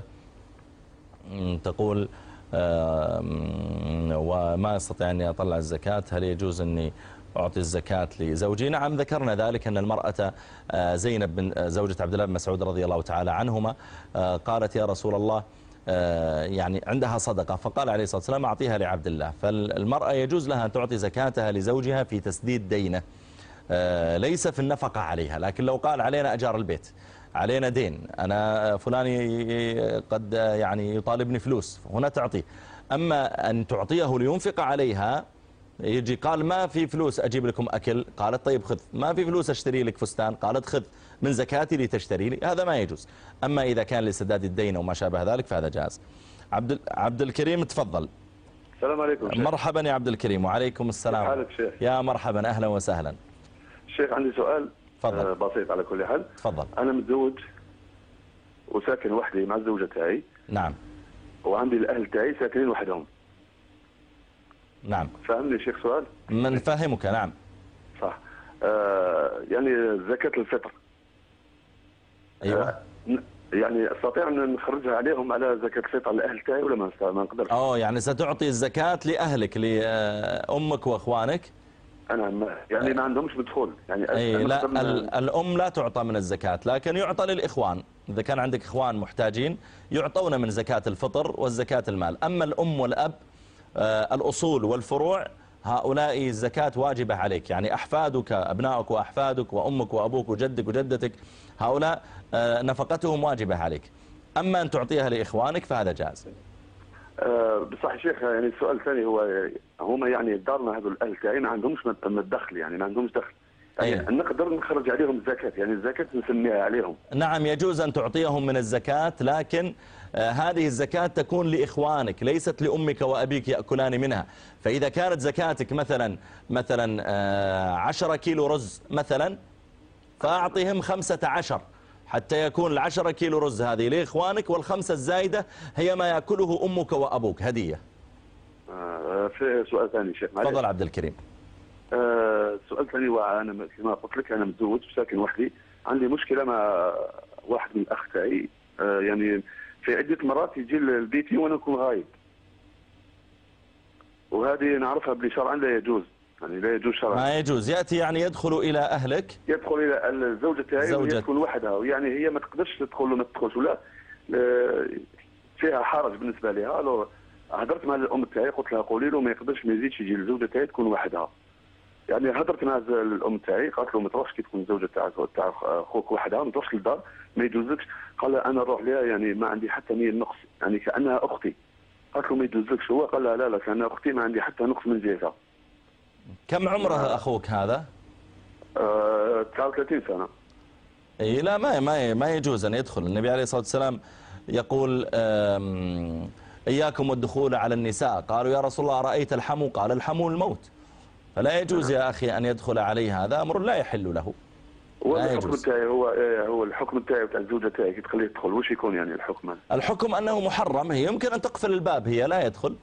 تقول وما استطيع أني أطلع الزكاة، هل يجوز أني أعطي الزكاة لزوجي؟ نعم ذكرنا ذلك أن المرأة زينب بن زوجة عبد الله بن مسعود رضي الله تعالى عنهما قالت يا رسول الله يعني عندها صدقة، فقال عليه الصلاة والسلام أعطيها لعبد الله. فالمرأة يجوز لها أن تعطي زكاتها لزوجها في تسديد دينه، ليس في النفقة عليها. لكن لو قال علينا أجار البيت، علينا دين، أنا فلاني قد يعني يطالبني فلوس، هنا تعطيه. أما أن تعطيه لينفق عليها، يجي قال ما في فلوس أجيب لكم أكل، قالت طيب خذ. ما في فلوس أشتري لك فستان، قالت خذ من زكاتي لتشتري لي، هذا ما يجوز. أما إذا كان لسداد الدين وما شابه ذلك فهذا جائز. عبد عبد الكريم تفضل. السلام عليكم شيخ. مرحبا يا عبد الكريم. وعليكم السلام. حالك شيخ؟ يا مرحبا أهلا وسهلا. شيخ عندي سؤال تفضل. آه بسيط على كل حال. تفضل. أنا متزوج وساكن وحدي مع الزوجة تاعي. نعم. وعندي الأهل تاعي ساكنين وحدهم. نعم. فهمني شيخ سؤال؟ من فهمك. نعم. صح. آه يعني زكاة الفطر. أيوة. آه يعني استطيع ان نخرجها عليهم على زكاة الفطر الاهل تاعي ولا ما ما نقدرش؟ اه يعني ستعطي الزكاة لأهلك، لأمك وأخوانك؟ أنا ما يعني ما عندهمش مدخول يعني. أي لا، الأم لا تعطى من الزكاة، لكن يعطى للإخوان. إذا كان عندك إخوان محتاجين يعطون من زكاة الفطر والزكاة المال. أما الأم والأب آه الأصول والفروع هؤلاء الزكاة واجبة عليك، يعني أحفادك أبنائك وأحفادك وأمك وأبوك وجدك وجدتك هؤلاء آه نفقتهم واجبة عليك. أما أن تعطيها لإخوانك فهذا جائز. أه بصح شيخ يعني السؤال الثاني هو هما يعني دارنا هذول الأهل تاعي ما عندهمش من الدخل، يعني ما عندهمش دخل، يعني أيه. نقدر نخرج عليهم الزكاة، يعني الزكاة نسميها عليهم. نعم يجوز أن تعطيهم من الزكاة، لكن آه هذه الزكاة تكون لإخوانك ليست لأمك وأبيك يأكلان منها. فإذا كانت زكاتك مثلا مثلا آه عشرة كيلو رز مثلا، فأعطيهم خمسة عشر حتى يكون العشرة كيلو رز هذه لإخوانك، والخمسة الزايدة هي ما يأكله أمك وأبوك هدية. آه في سؤال ثاني شيخ. تفضل عبد الكريم. آه سؤال ثاني، وأنا كما قلت لك أنا متزوج وساكن وحدي، عندي مشكلة مع واحد من الأخ تاعي. آه يعني في عدة مرات يجي لبيتي وأنا نكون غايب، وهذه نعرفها بلي شرعا لا يجوز، يعني لا يجوز شرعا. ما يجوز. يأتي يعني يدخل إلى أهلك، يدخل إلى الزوجة تاعي وهي تكون وحدها، يعني هي ما تقدرش تدخل وما تدخلش، ولا فيها حرج بالنسبة لها. لو هدرت مع الأم تاعي قلت لها قولي له ما يقدرش ما يزيدش يجي الزوجة تاعي تكون وحدها. يعني هدرت مع الأم تاعي قالت له ما تروحش كي تكون الزوجة تاعك تاع أخوك وحدها، ما تروحش للدار، ما يجوزلكش. قال لها أنا نروح لها يعني ما عندي حتى نية نقص، يعني كأنها أختي. قالت له ما يجوزلكش. هو قال لها لا لا كأنها أختي ما عندي حتى نقص من جهتها. كم عمره أخوك هذا؟ آه تسعة وثلاثين سنة. اي لا ما ما ما يجوز أن يدخل. النبي عليه الصلاة والسلام يقول إياكم والدخول على النساء. قالوا يا رسول الله رأيت الحمو؟ قال الحمو الموت. فلا يجوز يا أخي أن يدخل عليه، هذا أمر لا يحل له. هو الحكم تاعي هو هو الحكم تاعي بتاع الزوجة تاعي كي تخليه يدخل وش يكون يعني الحكم؟ الحكم أنه محرم. هي يمكن أن تقفل الباب، هي لا يدخل،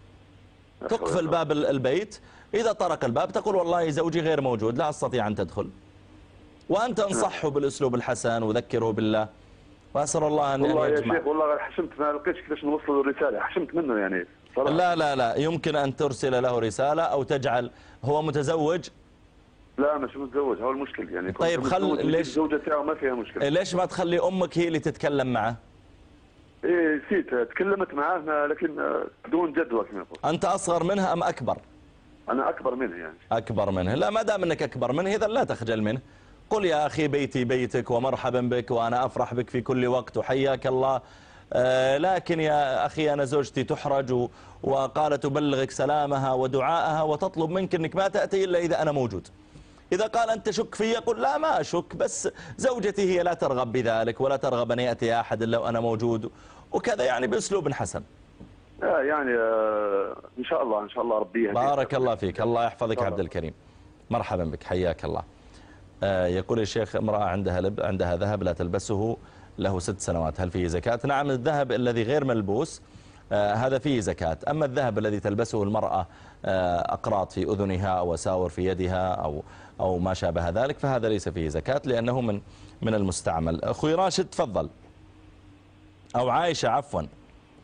تقفل باب البيت. إذا طرق الباب تقول والله زوجي غير موجود لا أستطيع أن تدخل، وأنت انصحه بالأسلوب الحسن وذكره بالله، وأسأل الله أن والله يجمع. يا شيخ والله حشمت ما لقيتش كيفاش نوصل الرسالة، حشمت منه يعني صراحة. لا لا لا يمكن أن ترسل له رسالة أو تجعل. هو متزوج؟ لا مش متزوج، هو المشكل يعني. طيب خل ليش الزوجة تاعه ما فيها مشكلة. ليش ما تخلي أمك هي اللي تتكلم معه؟ إيه نسيت، تكلمت معاه لكن دون جدوى كما يقول. أنت أصغر منها أم أكبر؟ أنا أكبر منه يعني. أكبر منه. لا ما دام أنك أكبر منه إذا لا تخجل منه. قل يا أخي بيتي بيتك ومرحبا بك وأنا أفرح بك في كل وقت وحياك الله، آه لكن يا أخي أنا زوجتي تحرج وقالت تبلغك سلامها ودعائها وتطلب منك أنك ما تأتي إلا إذا أنا موجود. إذا قال أنت شك في يقول لا ما أشك، بس زوجتي هي لا ترغب بذلك ولا ترغب أن يأتي أحد إلا وأنا موجود، وكذا يعني بأسلوب حسن. آه يعني آه إن شاء الله إن شاء الله ربي يهديك. بارك الله فيك، الله يحفظك عبد الكريم. مرحبا بك حياك الله. آه يقول الشيخ امرأة عندها لب عندها ذهب لا تلبسه له ست سنوات، هل فيه زكاة؟ نعم الذهب الذي غير ملبوس آه هذا فيه زكاة. أما الذهب الذي تلبسه المرأة آه أقراط في أذنها أو أساور في يدها أو أو ما شابه ذلك فهذا ليس فيه زكاة لأنه من من المستعمل. أخوي راشد تفضل، أو عائشة عفوا.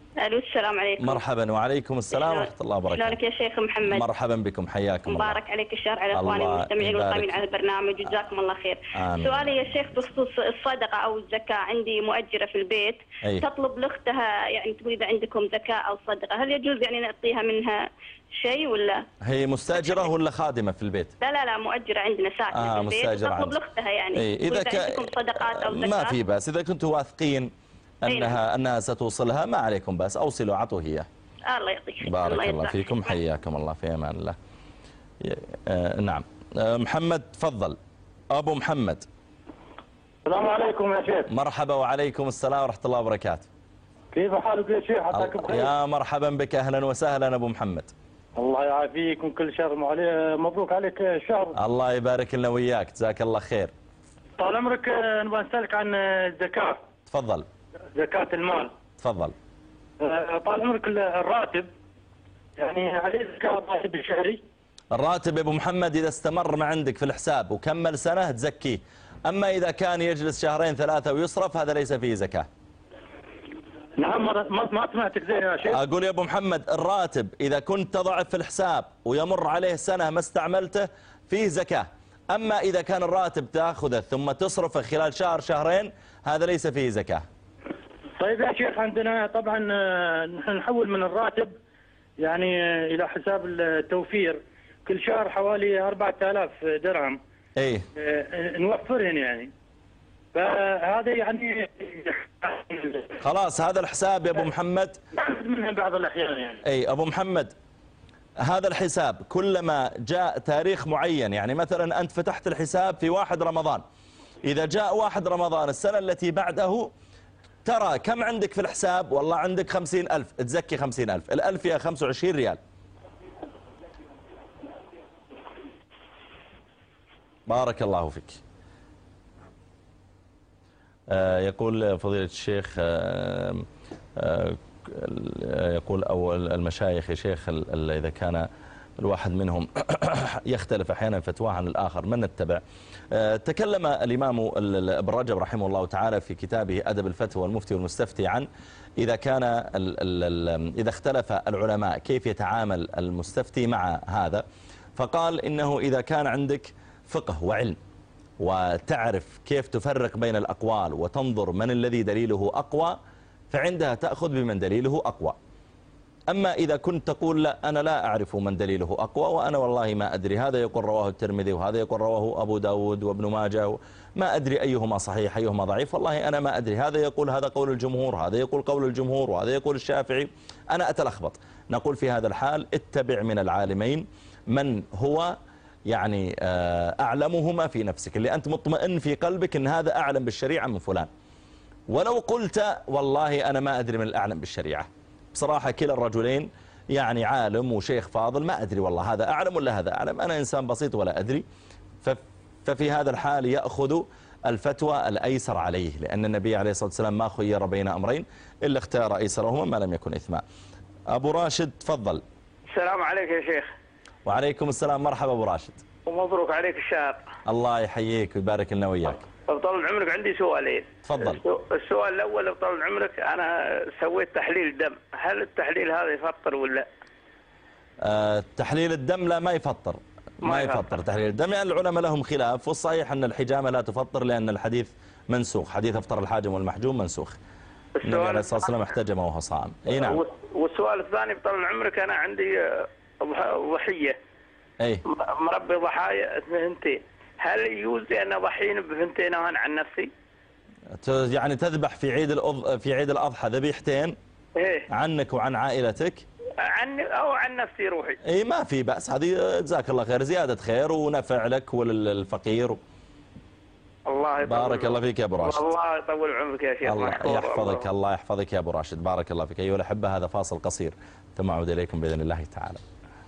الو السلام عليكم. مرحبا. وعليكم السلام ورحمة الله وبركاته. شلونك يا شيخ محمد؟ مرحبا بكم، حياكم الله. مبارك عليك الشهر على اخواني المستمعين والقائمين على البرنامج، وجزاكم الله خير. آمين. سؤالي يا شيخ بخصوص الصدقه او الزكاه، عندي مؤجره في البيت أي. تطلب لاختها يعني تقول اذا عندكم زكاه او صدقه، هل يجوز يعني نعطيها منها شيء ولا؟ هي مستاجرة ولا خادمة في البيت؟ لا لا لا مؤجره عندنا ساكنه آه في البيت، مستاجرة تطلب عندك. لاختها يعني أي. إذا ك... عندكم صدقات او زكاه ما في بأس، إذا كنتوا واثقين أنها أنها ستوصلها ما عليكم بأس، أوصلوا عطوه إياه. الله يعطيك. بارك الله, الله يرضى. فيكم، حياكم الله، في أمان الله. آه نعم. آه محمد تفضل. أبو محمد. السلام عليكم يا شيخ. مرحبا. وعليكم السلام ورحمة الله وبركاته. كيف حالك يا شيخ؟ عساك بخير. يا مرحبا بك، أهلا وسهلا أبو محمد. الله يعافيك وكل شهر مبروك عليك الشهر. الله يبارك لنا وياك، جزاك الله خير. طال عمرك نبغى نسألك عن الزكاة. تفضل. زكاة المال. تفضل. طال عمرك الراتب يعني عليه زكاة الراتب الشهري؟ الراتب يا ابو محمد اذا استمر ما عندك في الحساب وكمل سنة تزكيه، اما اذا كان يجلس شهرين ثلاثة ويصرف هذا ليس فيه زكاة. نعم ما ما سمعتك زين يا شيخ. اقول يا ابو محمد الراتب اذا كنت تضعه في الحساب ويمر عليه سنة ما استعملته فيه زكاة، اما اذا كان الراتب تاخذه ثم تصرفه خلال شهر شهرين هذا ليس فيه زكاة. طيب يا شيخ عندنا طبعا نحن نحول من الراتب يعني الى حساب التوفير كل شهر حوالي أربعة آلاف درهم. ايه نوفرهن يعني، فهذا يعني خلاص هذا الحساب يا ابو محمد ناخذ منها بعض الاحيان يعني. اي ابو محمد هذا الحساب كلما جاء تاريخ معين، يعني مثلا انت فتحت الحساب في واحد رمضان، اذا جاء واحد رمضان السنة التي بعده ترى كم عندك في الحساب، والله عندك خمسين ألف، تزكي خمسين ألف، الألف فيها خمسة وعشرين ريال. بارك الله فيك. آه يقول فضيلة الشيخ آه آه يقول أول المشايخ يا شيخ إذا كان الواحد منهم يختلف أحيانا فتواه عن الآخر من نتبع؟ آه تكلم الإمام ابن رجب رحمه الله تعالى في كتابه أدب الفتوى والمفتي والمستفتي عن إذا كان ال ال إذا اختلف العلماء كيف يتعامل المستفتي مع هذا، فقال إنه إذا كان عندك فقه وعلم وتعرف كيف تفرق بين الأقوال وتنظر من الذي دليله أقوى فعندها تأخذ بمن دليله أقوى. أما إذا كنت تقول لا أنا لا أعرف من دليله أقوى وأنا والله ما أدري، هذا يقول رواه الترمذي وهذا يقول رواه أبو داود وابن ماجه، ما أدري أيهما صحيح أيهما ضعيف، والله أنا ما أدري، هذا يقول هذا قول الجمهور، هذا يقول قول الجمهور، وهذا يقول الشافعي، أنا أتلخبط. نقول في هذا الحال اتبع من العالمين من هو يعني أعلمهما في نفسك، اللي أنت مطمئن في قلبك أن هذا أعلم بالشريعة من فلان. ولو قلت والله أنا ما أدري من الأعلم بالشريعة، بصراحة كلا الرجلين يعني عالم وشيخ فاضل، ما أدري والله هذا أعلم ولا هذا أعلم، أنا إنسان بسيط ولا أدري، ففي هذا الحال يأخذ الفتوى الأيسر عليه، لأن النبي عليه الصلاة والسلام ما خير بين أمرين إلا اختار أيسرهما ما لم يكن إثما. أبو راشد تفضل. السلام عليك يا شيخ. وعليكم السلام، مرحبا أبو راشد. ومبروك عليك الشهر. الله يحييك ويبارك لنا وياك. بطول عمرك عندي سؤالين. تفضل. السؤال الأول بطول عمرك أنا سويت تحليل دم، هل التحليل هذا يفطر ولا؟ آه تحليل الدم لا ما يفطر، ما, ما يفطر. يفطر تحليل الدم، يعني العلماء لهم خلاف، والصحيح أن الحجامة لا تفطر لأن الحديث منسوخ، حديث افطر الحاجم والمحجوم منسوخ. النبي عليه الصلاة والسلام احتجم وهو صائم. اي نعم. والسؤال الثاني بطول عمرك أنا عندي ضحية. اي مربي ضحايا اثنتين، هل يجوز لي أن أضحين بثنتين أنا عن نفسي؟ يعني تذبح في عيد الأض... في عيد الأضحى ذبيحتين إيه؟ عنك وعن عائلتك؟ عني أو عن نفسي روحي. اي ما في بأس، هذه جزاك الله خير، زيادة خير ونفع لك وللفقير. الله يطول بارك الله فيك يا ابو راشد. الله يطول عمرك يا شيخ. الله يحفظك. الله يحفظك يا ابو راشد، بارك الله فيك. ايها الاحبه هذا فاصل قصير ثم اعود اليكم باذن الله تعالى.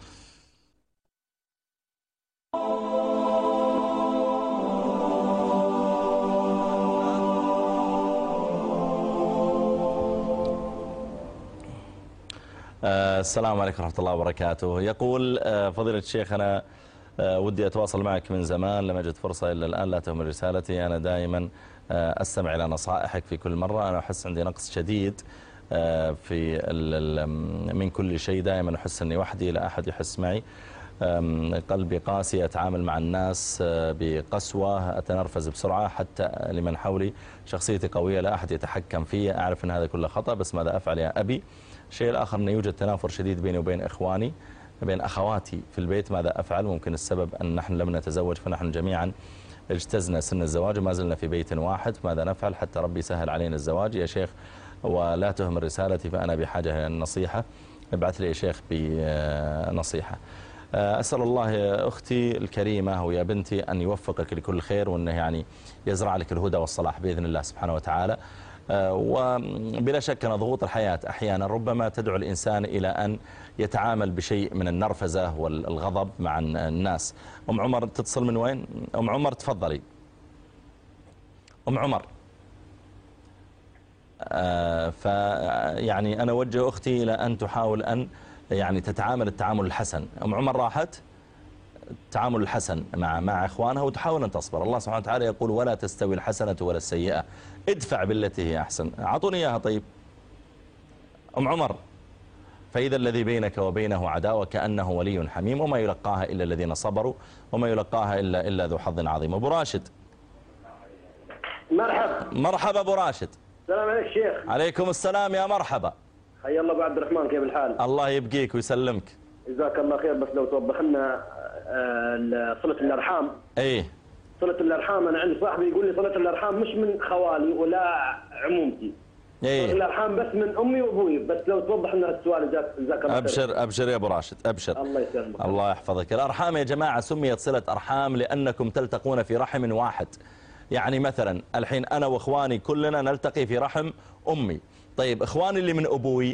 آه السلام عليكم ورحمة الله وبركاته. يقول آه فضيلة الشيخ أنا آه ودي أتواصل معك من زمان لم أجد فرصة إلا الآن، لا تهمل رسالتي، أنا دائما آه أستمع إلى نصائحك في كل مرة، أنا أحس عندي نقص شديد في من كل شيء. دائما أحس أني وحدي، لا أحد يحس معي. قلبي قاسي، أتعامل مع الناس بقسوة، أتنرفز بسرعة حتى لمن حولي. شخصيتي قوية، لا أحد يتحكم في. أعرف أن هذا كله خطأ، بس ماذا أفعل يا أبي؟ الشيء الآخر أن يوجد تنافر شديد بيني وبين إخواني، بين أخواتي في البيت. ماذا أفعل؟ ممكن السبب أن نحن لم نتزوج، فنحن جميعا اجتزنا سن الزواج وما زلنا في بيت واحد. ماذا نفعل حتى ربي يسهل علينا الزواج يا شيخ؟ ولا تهمل رسالتي، فأنا بحاجة إلى النصيحة. ابعث لي يا شيخ بنصيحة. أسأل الله يا أختي الكريمة ويا بنتي أن يوفقك لكل خير، وأنه يعني يزرع لك الهدى والصلاح بإذن الله سبحانه وتعالى. وبلا شك أن ضغوط الحياة أحيانا ربما تدعو الإنسان إلى أن يتعامل بشيء من النرفزة والغضب مع الناس. أم عمر تتصل من وين؟ أم عمر تفضلي. أم عمر، فيعني أنا أوجه أختي إلى أن تحاول أن يعني تتعامل التعامل الحسن. أم عمر راحت التعامل الحسن مع مع إخوانها وتحاول أن تصبر. الله سبحانه وتعالى يقول ولا تستوي الحسنة ولا السيئة، ادفع بالتي هي أحسن. أعطوني إياها. طيب أم عمر، فإذا الذي بينك وبينه عداوة كأنه ولي حميم، وما يلقاها إلا الذين صبروا وما يلقاها إلا إلا ذو حظ عظيم. أبو راشد. مرحبا. مرحبا أبو راشد. السلام عليك شيخ. عليكم السلام يا مرحبا. حيا الله أبو عبد الرحمن، كيف الحال؟ الله يبقيك ويسلمك. جزاك الله خير. بس لو توضح لنا صلة الأرحام. ايه صلة الأرحام، أنا عندي صاحبي يقول لي صلة الأرحام مش من خوالي ولا عمومتي. ايه صلة الأرحام بس من أمي وأبوي. بس لو توضح لنا السؤال جزاك الله. أبشر أبشر يا أبو راشد، أبشر. الله يسلمك. الله يحفظك. الأرحام يا جماعة سميت صلة أرحام لأنكم تلتقون في رحم واحد. يعني مثلا الحين أنا وإخواني كلنا نلتقي في رحم أمي. طيب إخواني اللي من أبوي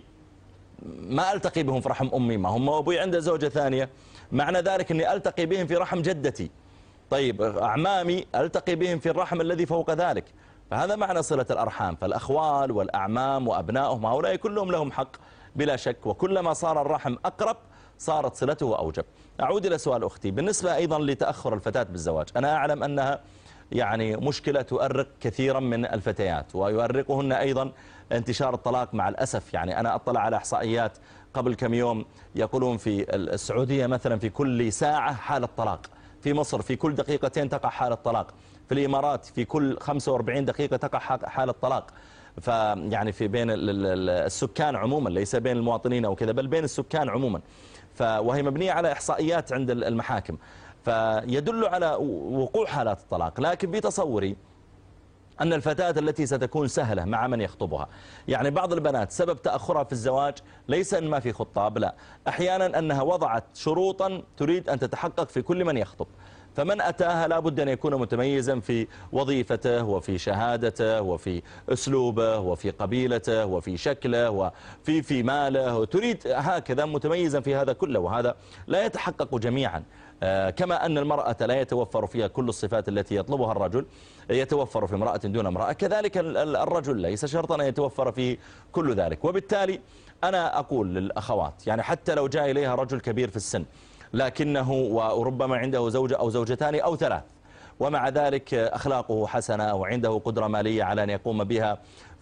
ما ألتقي بهم في رحم أمي، ما هم أبوي عنده زوجة ثانية، معنى ذلك أني ألتقي بهم في رحم جدتي. طيب أعمامي ألتقي بهم في الرحم الذي فوق ذلك. فهذا معنى صلة الأرحام. فالأخوال والأعمام وأبنائهم هؤلاء كلهم لهم حق بلا شك، وكلما صار الرحم أقرب صارت صلته أوجب. أعود إلى سؤال أختي بالنسبة أيضا لتأخر الفتاة بالزواج. أنا أعلم أنها يعني مشكلة تؤرق كثيرا من الفتيات، ويؤرقهن أيضا انتشار الطلاق مع الأسف. يعني أنا أطلع على إحصائيات قبل كم يوم يقولون في السعودية مثلا في كل ساعة حالة طلاق، في مصر في كل دقيقتين تقع حالة طلاق، في الإمارات في كل خمسة وأربعين دقيقة تقع حالة طلاق. فيعني في بين السكان عموما، ليس بين المواطنين أو كذا، بل بين السكان عموما. وهي مبنية على إحصائيات عند المحاكم، فيدل على وقوع حالات الطلاق. لكن بتصوري أن الفتاة التي ستكون سهلة مع من يخطبها، يعني بعض البنات سبب تأخرها في الزواج ليس أن ما في خطاب، لا، أحيانا أنها وضعت شروطا تريد أن تتحقق في كل من يخطب. فمن أتاها لابد أن يكون متميزا في وظيفته وفي شهادته وفي أسلوبه وفي قبيلته وفي شكله وفي في ماله، وتريد هكذا متميزا في هذا كله، وهذا لا يتحقق جميعا. كما أن المرأة لا يتوفر فيها كل الصفات التي يطلبها الرجل، يتوفر في امرأة دون امرأة، كذلك الرجل ليس شرطا أن يتوفر فيه كل ذلك. وبالتالي أنا أقول للأخوات، يعني حتى لو جاء إليها رجل كبير في السن لكنه وربما عنده زوجة أو زوجتان أو ثلاث، ومع ذلك أخلاقه حسنة وعنده قدرة مالية على أن يقوم بها،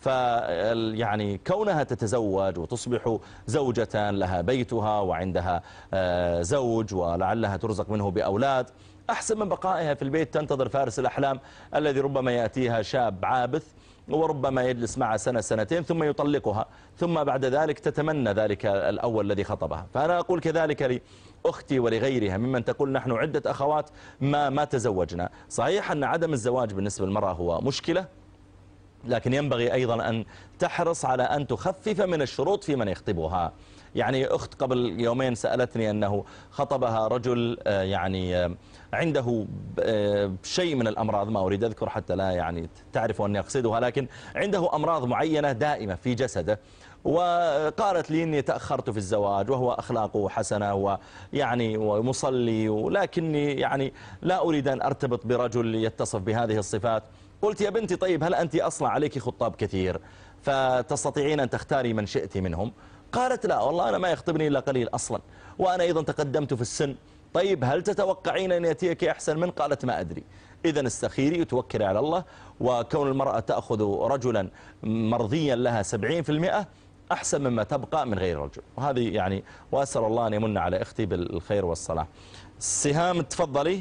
فيعني كونها تتزوج وتصبح زوجة لها بيتها وعندها زوج ولعلها ترزق منه بأولاد أحسن من بقائها في البيت تنتظر فارس الأحلام الذي ربما يأتيها شاب عابث وربما يجلس معها سنة سنتين ثم يطلقها، ثم بعد ذلك تتمنى ذلك الأول الذي خطبها. فأنا أقول كذلك لأختي ولغيرها ممن تقول نحن عدة أخوات ما ما تزوجنا. صحيح أن عدم الزواج بالنسبة للمرأة هو مشكلة، لكن ينبغي أيضا أن تحرص على أن تخفف من الشروط في من يخطبها. يعني أخت قبل يومين سألتني أنه خطبها رجل يعني عنده شيء من الأمراض، ما أريد أذكر حتى لا يعني تعرف أني أقصدها، لكن عنده أمراض معينة دائمة في جسده، وقالت لي أني تأخرت في الزواج وهو أخلاقه حسنة ويعني ومصلي، ولكني يعني لا أريد أن أرتبط برجل يتصف بهذه الصفات. قلت يا بنتي طيب هل أنت أصلا عليك خطاب كثير فتستطيعين أن تختاري من شئت منهم؟ قالت لا والله أنا ما يخطبني إلا قليل أصلا، وأنا أيضا تقدمت في السن. طيب هل تتوقعين أن يأتيك أحسن من؟ قالت ما أدري. إذن استخيري وتوكلي على الله، وكون المرأة تأخذ رجلا مرضيا لها سبعين في المئة أحسن مما تبقى من غير رجل. وهذه يعني وأسأل الله أن يمن على أختي بالخير والصلاح. سهام تفضلي.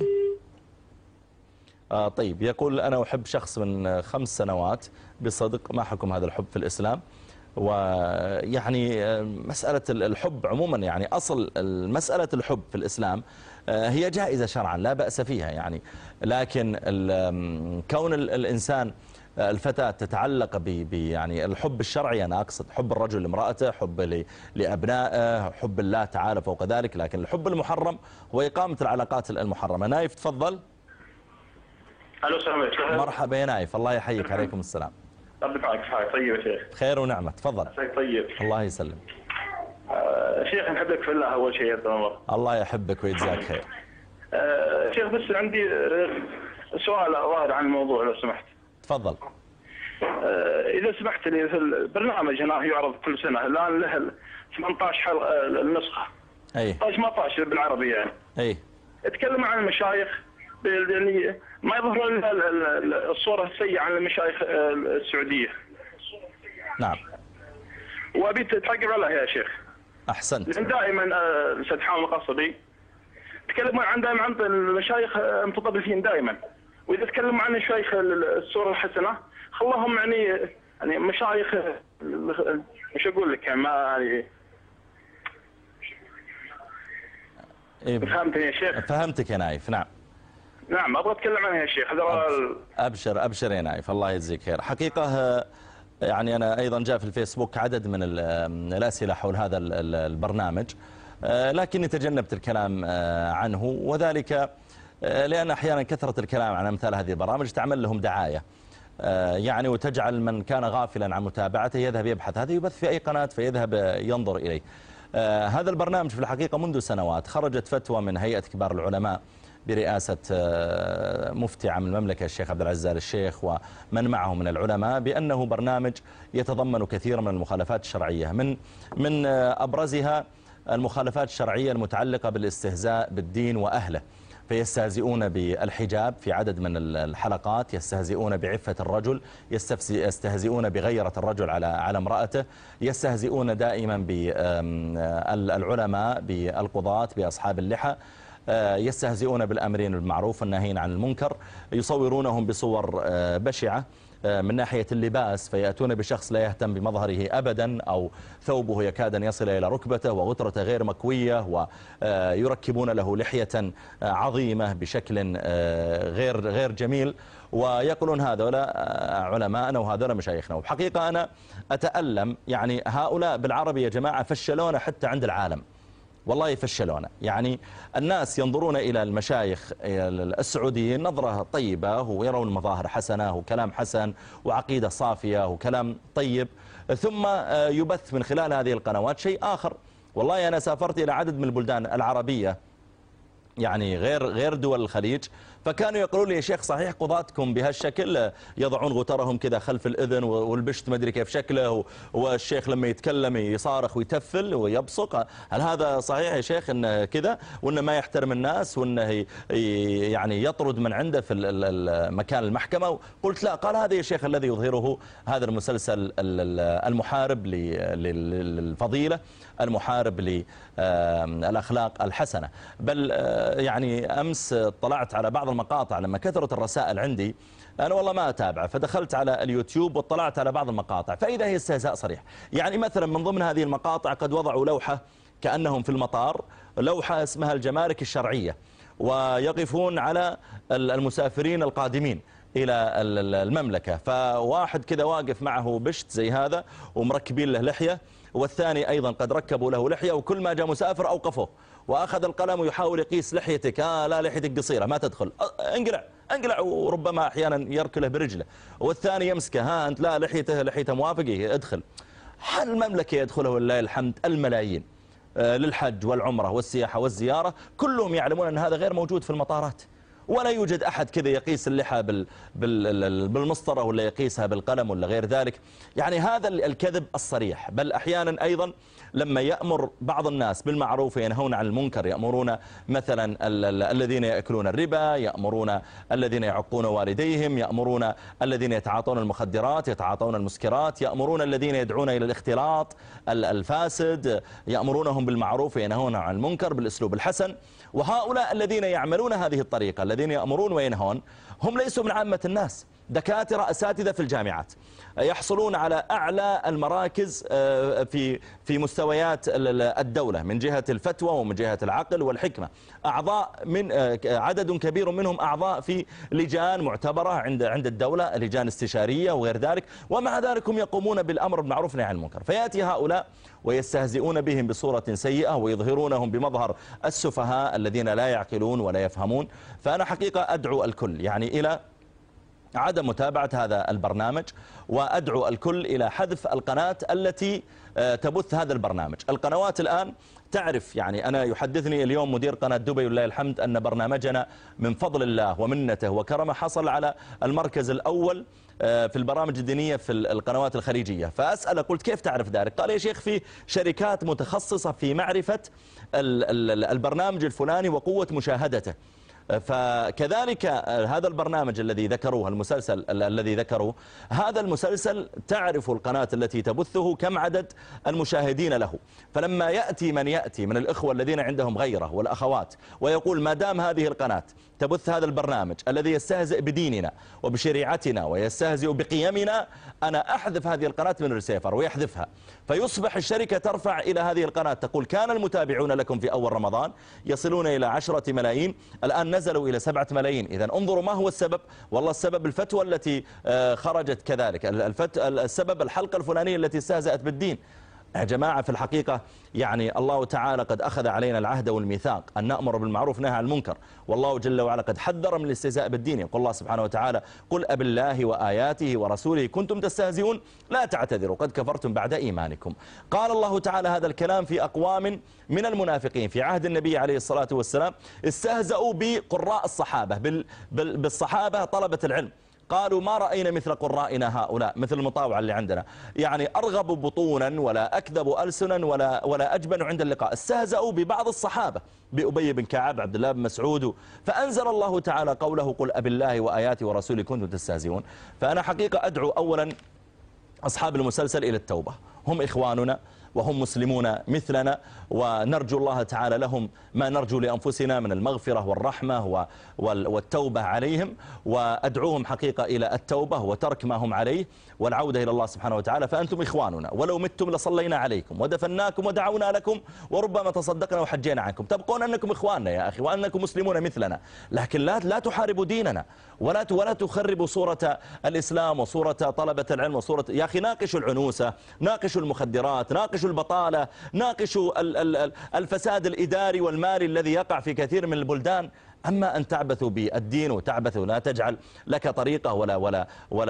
آه طيب، يقول أنا أحب شخص من خمس سنوات بصدق، ما حكم هذا الحب في الإسلام؟ ويعني مسألة الحب عموما، يعني أصل مسألة الحب في الإسلام هي جائزة شرعا لا بأس فيها يعني، لكن كون الإنسان الفتاة تتعلق ب يعني الحب الشرعي، أنا أقصد حب الرجل لامرأته، حب لأبنائه، حب الله تعالى فوق ذلك، لكن الحب المحرم هو إقامة العلاقات المحرمة. نايف تفضل. الو السلام عليكم. مرحبا يا نايف، الله يحييك. عليكم السلام. ربي معك. طيب يا شيخ. خير ونعمة، تفضل. طيب. الله يسلم. آه شيخ نحبك في الله أول شيء يا عمر. الله يحبك ويجزاك خير. آه شيخ بس عندي سؤال ظاهر عن الموضوع لو سمحت. تفضل. آه إذا سمحت لي، في البرنامج هنا يعرض كل سنة الآن له ثمانية عشر حلقة النسخة. أي. ثمانية عشر بالعربي يعني. أي. اتكلم عن المشايخ، يعني ما يظهر الصورة السيئة عن المشايخ السعودية. نعم. وأبي تعقب عليها يا شيخ. أحسنت. لأن دائما أستاذ حامد القصبي تكلموا عن دائما عن المشايخ المتطرفين دائما، وإذا تكلموا عن المشايخ الصورة الحسنة خلاهم يعني يعني مشايخ، مش أقول لك يعني ما يعني إيه فهمتني يا شيخ؟ فهمتك يا نايف. نعم. نعم ابغى اتكلم عنها يا شيخ. أبشر, ابشر ابشر يا نايف، الله يجزيك خير. حقيقه يعني انا ايضا جاء في الفيسبوك عدد من الاسئله حول هذا البرنامج، لكني تجنبت الكلام عنه، وذلك لان احيانا كثره الكلام عن امثال هذه البرامج تعمل لهم دعايه يعني، وتجعل من كان غافلا عن متابعته يذهب يبحث، هذا يبث في اي قناه فيذهب ينظر اليه. هذا البرنامج في الحقيقه منذ سنوات خرجت فتوى من هيئه كبار العلماء برئاسة مفتي عام المملكة الشيخ عبد العزيز آل الشيخ ومن معه من العلماء بأنه برنامج يتضمن كثيرا من المخالفات الشرعية، من من أبرزها المخالفات الشرعية المتعلقة بالاستهزاء بالدين وأهله، فيستهزئون بالحجاب في عدد من الحلقات، يستهزئون بعفة الرجل، يستهزئون بغيرة الرجل على على امرأته، يستهزئون دائما بالعلماء، بالقضاة، بأصحاب اللحى، يستهزئون بالأمرين بالمعروف والناهين عن المنكر، يصورونهم بصور بشعة من ناحية اللباس، فيأتون بشخص لا يهتم بمظهره أبدا أو ثوبه يكاد أن يصل إلى ركبته وغترته غير مكوية، ويركبون له لحية عظيمة بشكل غير غير جميل، ويقولون هذولا علماءنا وهذولا مشايخنا. وبحقيقة أنا أتألم، يعني هؤلاء بالعربي يا جماعة فشلونا حتى عند العالم، والله يفشلونه. يعني الناس ينظرون إلى المشايخ السعوديين نظرة طيبة، ويرون مظاهر حسنة وكلام حسن وعقيدة صافية وكلام طيب، ثم يبث من خلال هذه القنوات شيء آخر. والله أنا سافرت إلى عدد من البلدان العربية يعني غير غير دول الخليج، فكانوا يقولون لي يا شيخ صحيح قضاتكم بهالشكل يضعون غترهم كذا خلف الأذن والبشت ما ادري كيف شكله، والشيخ لما يتكلم يصارخ ويتفل ويبصق، هل هذا صحيح يا شيخ انه كذا، وانه ما يحترم الناس، وانه يعني يطرد من عنده في مكان المحكمة؟ قلت لا. قال هذا يا شيخ الذي يظهره هذا المسلسل المحارب للفضيلة، المحارب للأخلاق الحسنة. بل يعني أمس اطلعت على بعض المقاطع لما كثرت الرسائل عندي، أنا والله ما أتابع، فدخلت على اليوتيوب واطلعت على بعض المقاطع، فإذا هي استهزاء صريح. يعني مثلا من ضمن هذه المقاطع قد وضعوا لوحة كأنهم في المطار، لوحة اسمها الجمارك الشرعية، ويقفون على المسافرين القادمين إلى المملكة، فواحد كذا واقف معه بشت زي هذا ومركبين له لحية، والثاني أيضا قد ركبوا له لحية، وكل ما جاء مسافر أوقفوه وأخذ القلم ويحاول يقيس لحيتك، آه لا لحيتك قصيرة ما تدخل، انقلع انقلع، وربما أحيانا يركله برجله، والثاني يمسكه، ها أنت لا لحيته لحيته موافقه ادخل. حال المملكة يدخله ولله الحمد الملايين للحج والعمرة والسياحة والزيارة، كلهم يعلمون أن هذا غير موجود في المطارات، ولا يوجد أحد كذا يقيس اللحى بال بال بالمسطرة ولا يقيسها بالقلم ولا غير ذلك. يعني هذا الكذب الصريح. بل أحيانا أيضا لما يأمر بعض الناس بالمعروف وينهون عن المنكر، يأمرون مثلا الذين يأكلون الربا، يأمرون الذين يعقون والديهم، يأمرون الذين يتعاطون المخدرات، يتعاطون المسكرات، يأمرون الذين يدعون إلى الاختلاط الفاسد، يأمرونهم بالمعروف وينهون عن المنكر بالأسلوب الحسن. وهؤلاء الذين يعملون هذه الطريقة، الذين يأمرون وينهون، هم ليسوا من عامة الناس، دكاترة أساتذة في الجامعات، يحصلون على أعلى المراكز في في مستويات الدولة من جهة الفتوى ومن جهة العقل والحكمة، أعضاء من عدد كبير منهم أعضاء في لجان معتبرة عند عند الدولة، لجان استشارية وغير ذلك، ومع ذلك هم يقومون بالأمر بالمعروف والنهي عن المنكر. فيأتي هؤلاء ويستهزئون بهم بصورة سيئة ويظهرونهم بمظهر السفهاء الذين لا يعقلون ولا يفهمون. فأنا حقيقة أدعو الكل يعني إلى عدم متابعة هذا البرنامج، وأدعو الكل إلى حذف القناة التي تبث هذا البرنامج. القنوات الآن تعرف، يعني أنا يحدثني اليوم مدير قناة دبي ولله الحمد أن برنامجنا من فضل الله ومنته وكرمه حصل على المركز الأول في البرامج الدينية في القنوات الخليجية. فأسأل قلت كيف تعرف ذلك؟ قال يا شيخ في شركات متخصصة في معرفة البرنامج الفلاني وقوة مشاهدته. فكذلك هذا البرنامج الذي ذكروه، المسلسل الذي ذكروه، هذا المسلسل تعرف القناة التي تبثه كم عدد المشاهدين له. فلما يأتي من يأتي من الإخوة الذين عندهم غيره والأخوات ويقول ما دام هذه القناة تبث هذا البرنامج الذي يستهزئ بديننا وبشريعتنا ويستهزئ بقيمنا، أنا أحذف هذه القناة من الريسيفر، ويحذفها. فيصبح الشركة ترفع إلى هذه القناة تقول كان المتابعون لكم في أول رمضان يصلون إلى عشرة ملايين، الآن نزلوا إلى سبعة ملايين. إذن انظروا ما هو السبب. والله السبب الفتوى التي خرجت كذلك، السبب الحلقة الفلانية التي استهزأت بالدين. يا جماعة في الحقيقة يعني الله تعالى قد أخذ علينا العهد والميثاق أن نأمر بالمعروف ونهى عن المنكر، والله جل وعلا قد حذر من الاستهزاء بالدين. يقول الله سبحانه وتعالى قل أب الله وآياته ورسوله كنتم تستهزئون لا تعتذروا قد كفرتم بعد إيمانكم. قال الله تعالى هذا الكلام في أقوام من المنافقين في عهد النبي عليه الصلاة والسلام، استهزأوا بقراء الصحابة، بالصحابة طلبة العلم، قالوا ما رأينا مثل قرائنا هؤلاء، مثل المطاوعة اللي عندنا، يعني أرغب بطونا ولا أكذب ألسنا ولا, ولا أجبن عند اللقاء. استهزأوا ببعض الصحابة، بأبي بن كعب، عبد الله بن مسعود. فأنزل الله تعالى قوله قل أب الله وآياته ورسوله كنتم تستهزئون. فأنا حقيقة أدعو أولا أصحاب المسلسل إلى التوبة، هم إخواننا وهم مسلمون مثلنا، ونرجو الله تعالى لهم ما نرجو لأنفسنا من المغفرة والرحمة والتوبة عليهم، وأدعوهم حقيقة إلى التوبة وترك ما هم عليه والعودة إلى الله سبحانه وتعالى. فأنتم إخواننا، ولو متم لصلينا عليكم ودفناكم ودعونا لكم وربما تصدقنا وحجينا عنكم. تبقون أنكم إخواننا يا أخي وأنكم مسلمون مثلنا، لكن لا لا تحاربوا ديننا ولا ولا تخربوا صورة الإسلام وصورة طلبة العلم وصورة. يا أخي ناقشوا العنوسة، ناقشوا المخدرات، ناقشوا البطالة، ناقشوا الفساد الإداري والمالي الذي يقع في كثير من البلدان. أما أن تعبثوا بالدين وتعبثوا لا تجعل لك طريقة ولا ولا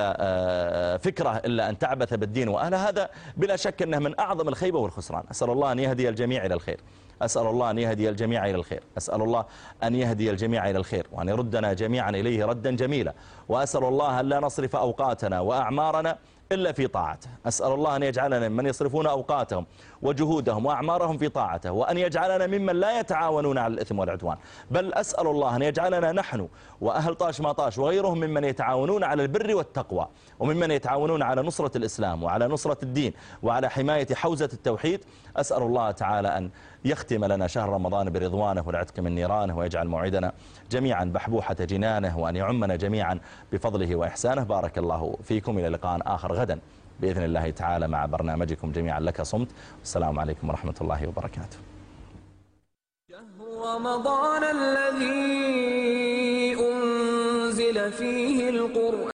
ولا فكرة إلا أن تعبث بالدين وأهله، هذا بلا شك أنه من أعظم الخيبة والخسران. أسأل الله أن يهدي الجميع إلى الخير، أسأل الله أن يهدي الجميع إلى الخير، أسأل الله أن يهدي الجميع إلى الخير وأن يردنا جميعا إليه ردا جميلا. وأسأل الله أن لا نصرف أوقاتنا وأعمارنا إلا في طاعته. أسأل الله أن يجعلنا ممن يصرفون أوقاتهم وجهودهم وأعمارهم في طاعته، وأن يجعلنا ممن لا يتعاونون على الإثم والعدوان، بل أسأل الله أن يجعلنا نحن وأهل طاش ما طاش وغيرهم ممن يتعاونون على البر والتقوى، وممن يتعاونون على نصرة الإسلام وعلى نصرة الدين وعلى حماية حوزة التوحيد. أسأل الله تعالى أن يختم لنا شهر رمضان برضوانه والعتق من نيرانه، ويجعل موعدنا جميعا بحبوحة جنانه، وأن يعمنا جميعا بفضله وإحسانه. بارك الله فيكم، إلى لقاء آخر غدا بإذن الله تعالى مع برنامجكم جميعا لك صمت. السلام عليكم ورحمة الله وبركاته. شهر رمضان الذي أنزل فيه القرآن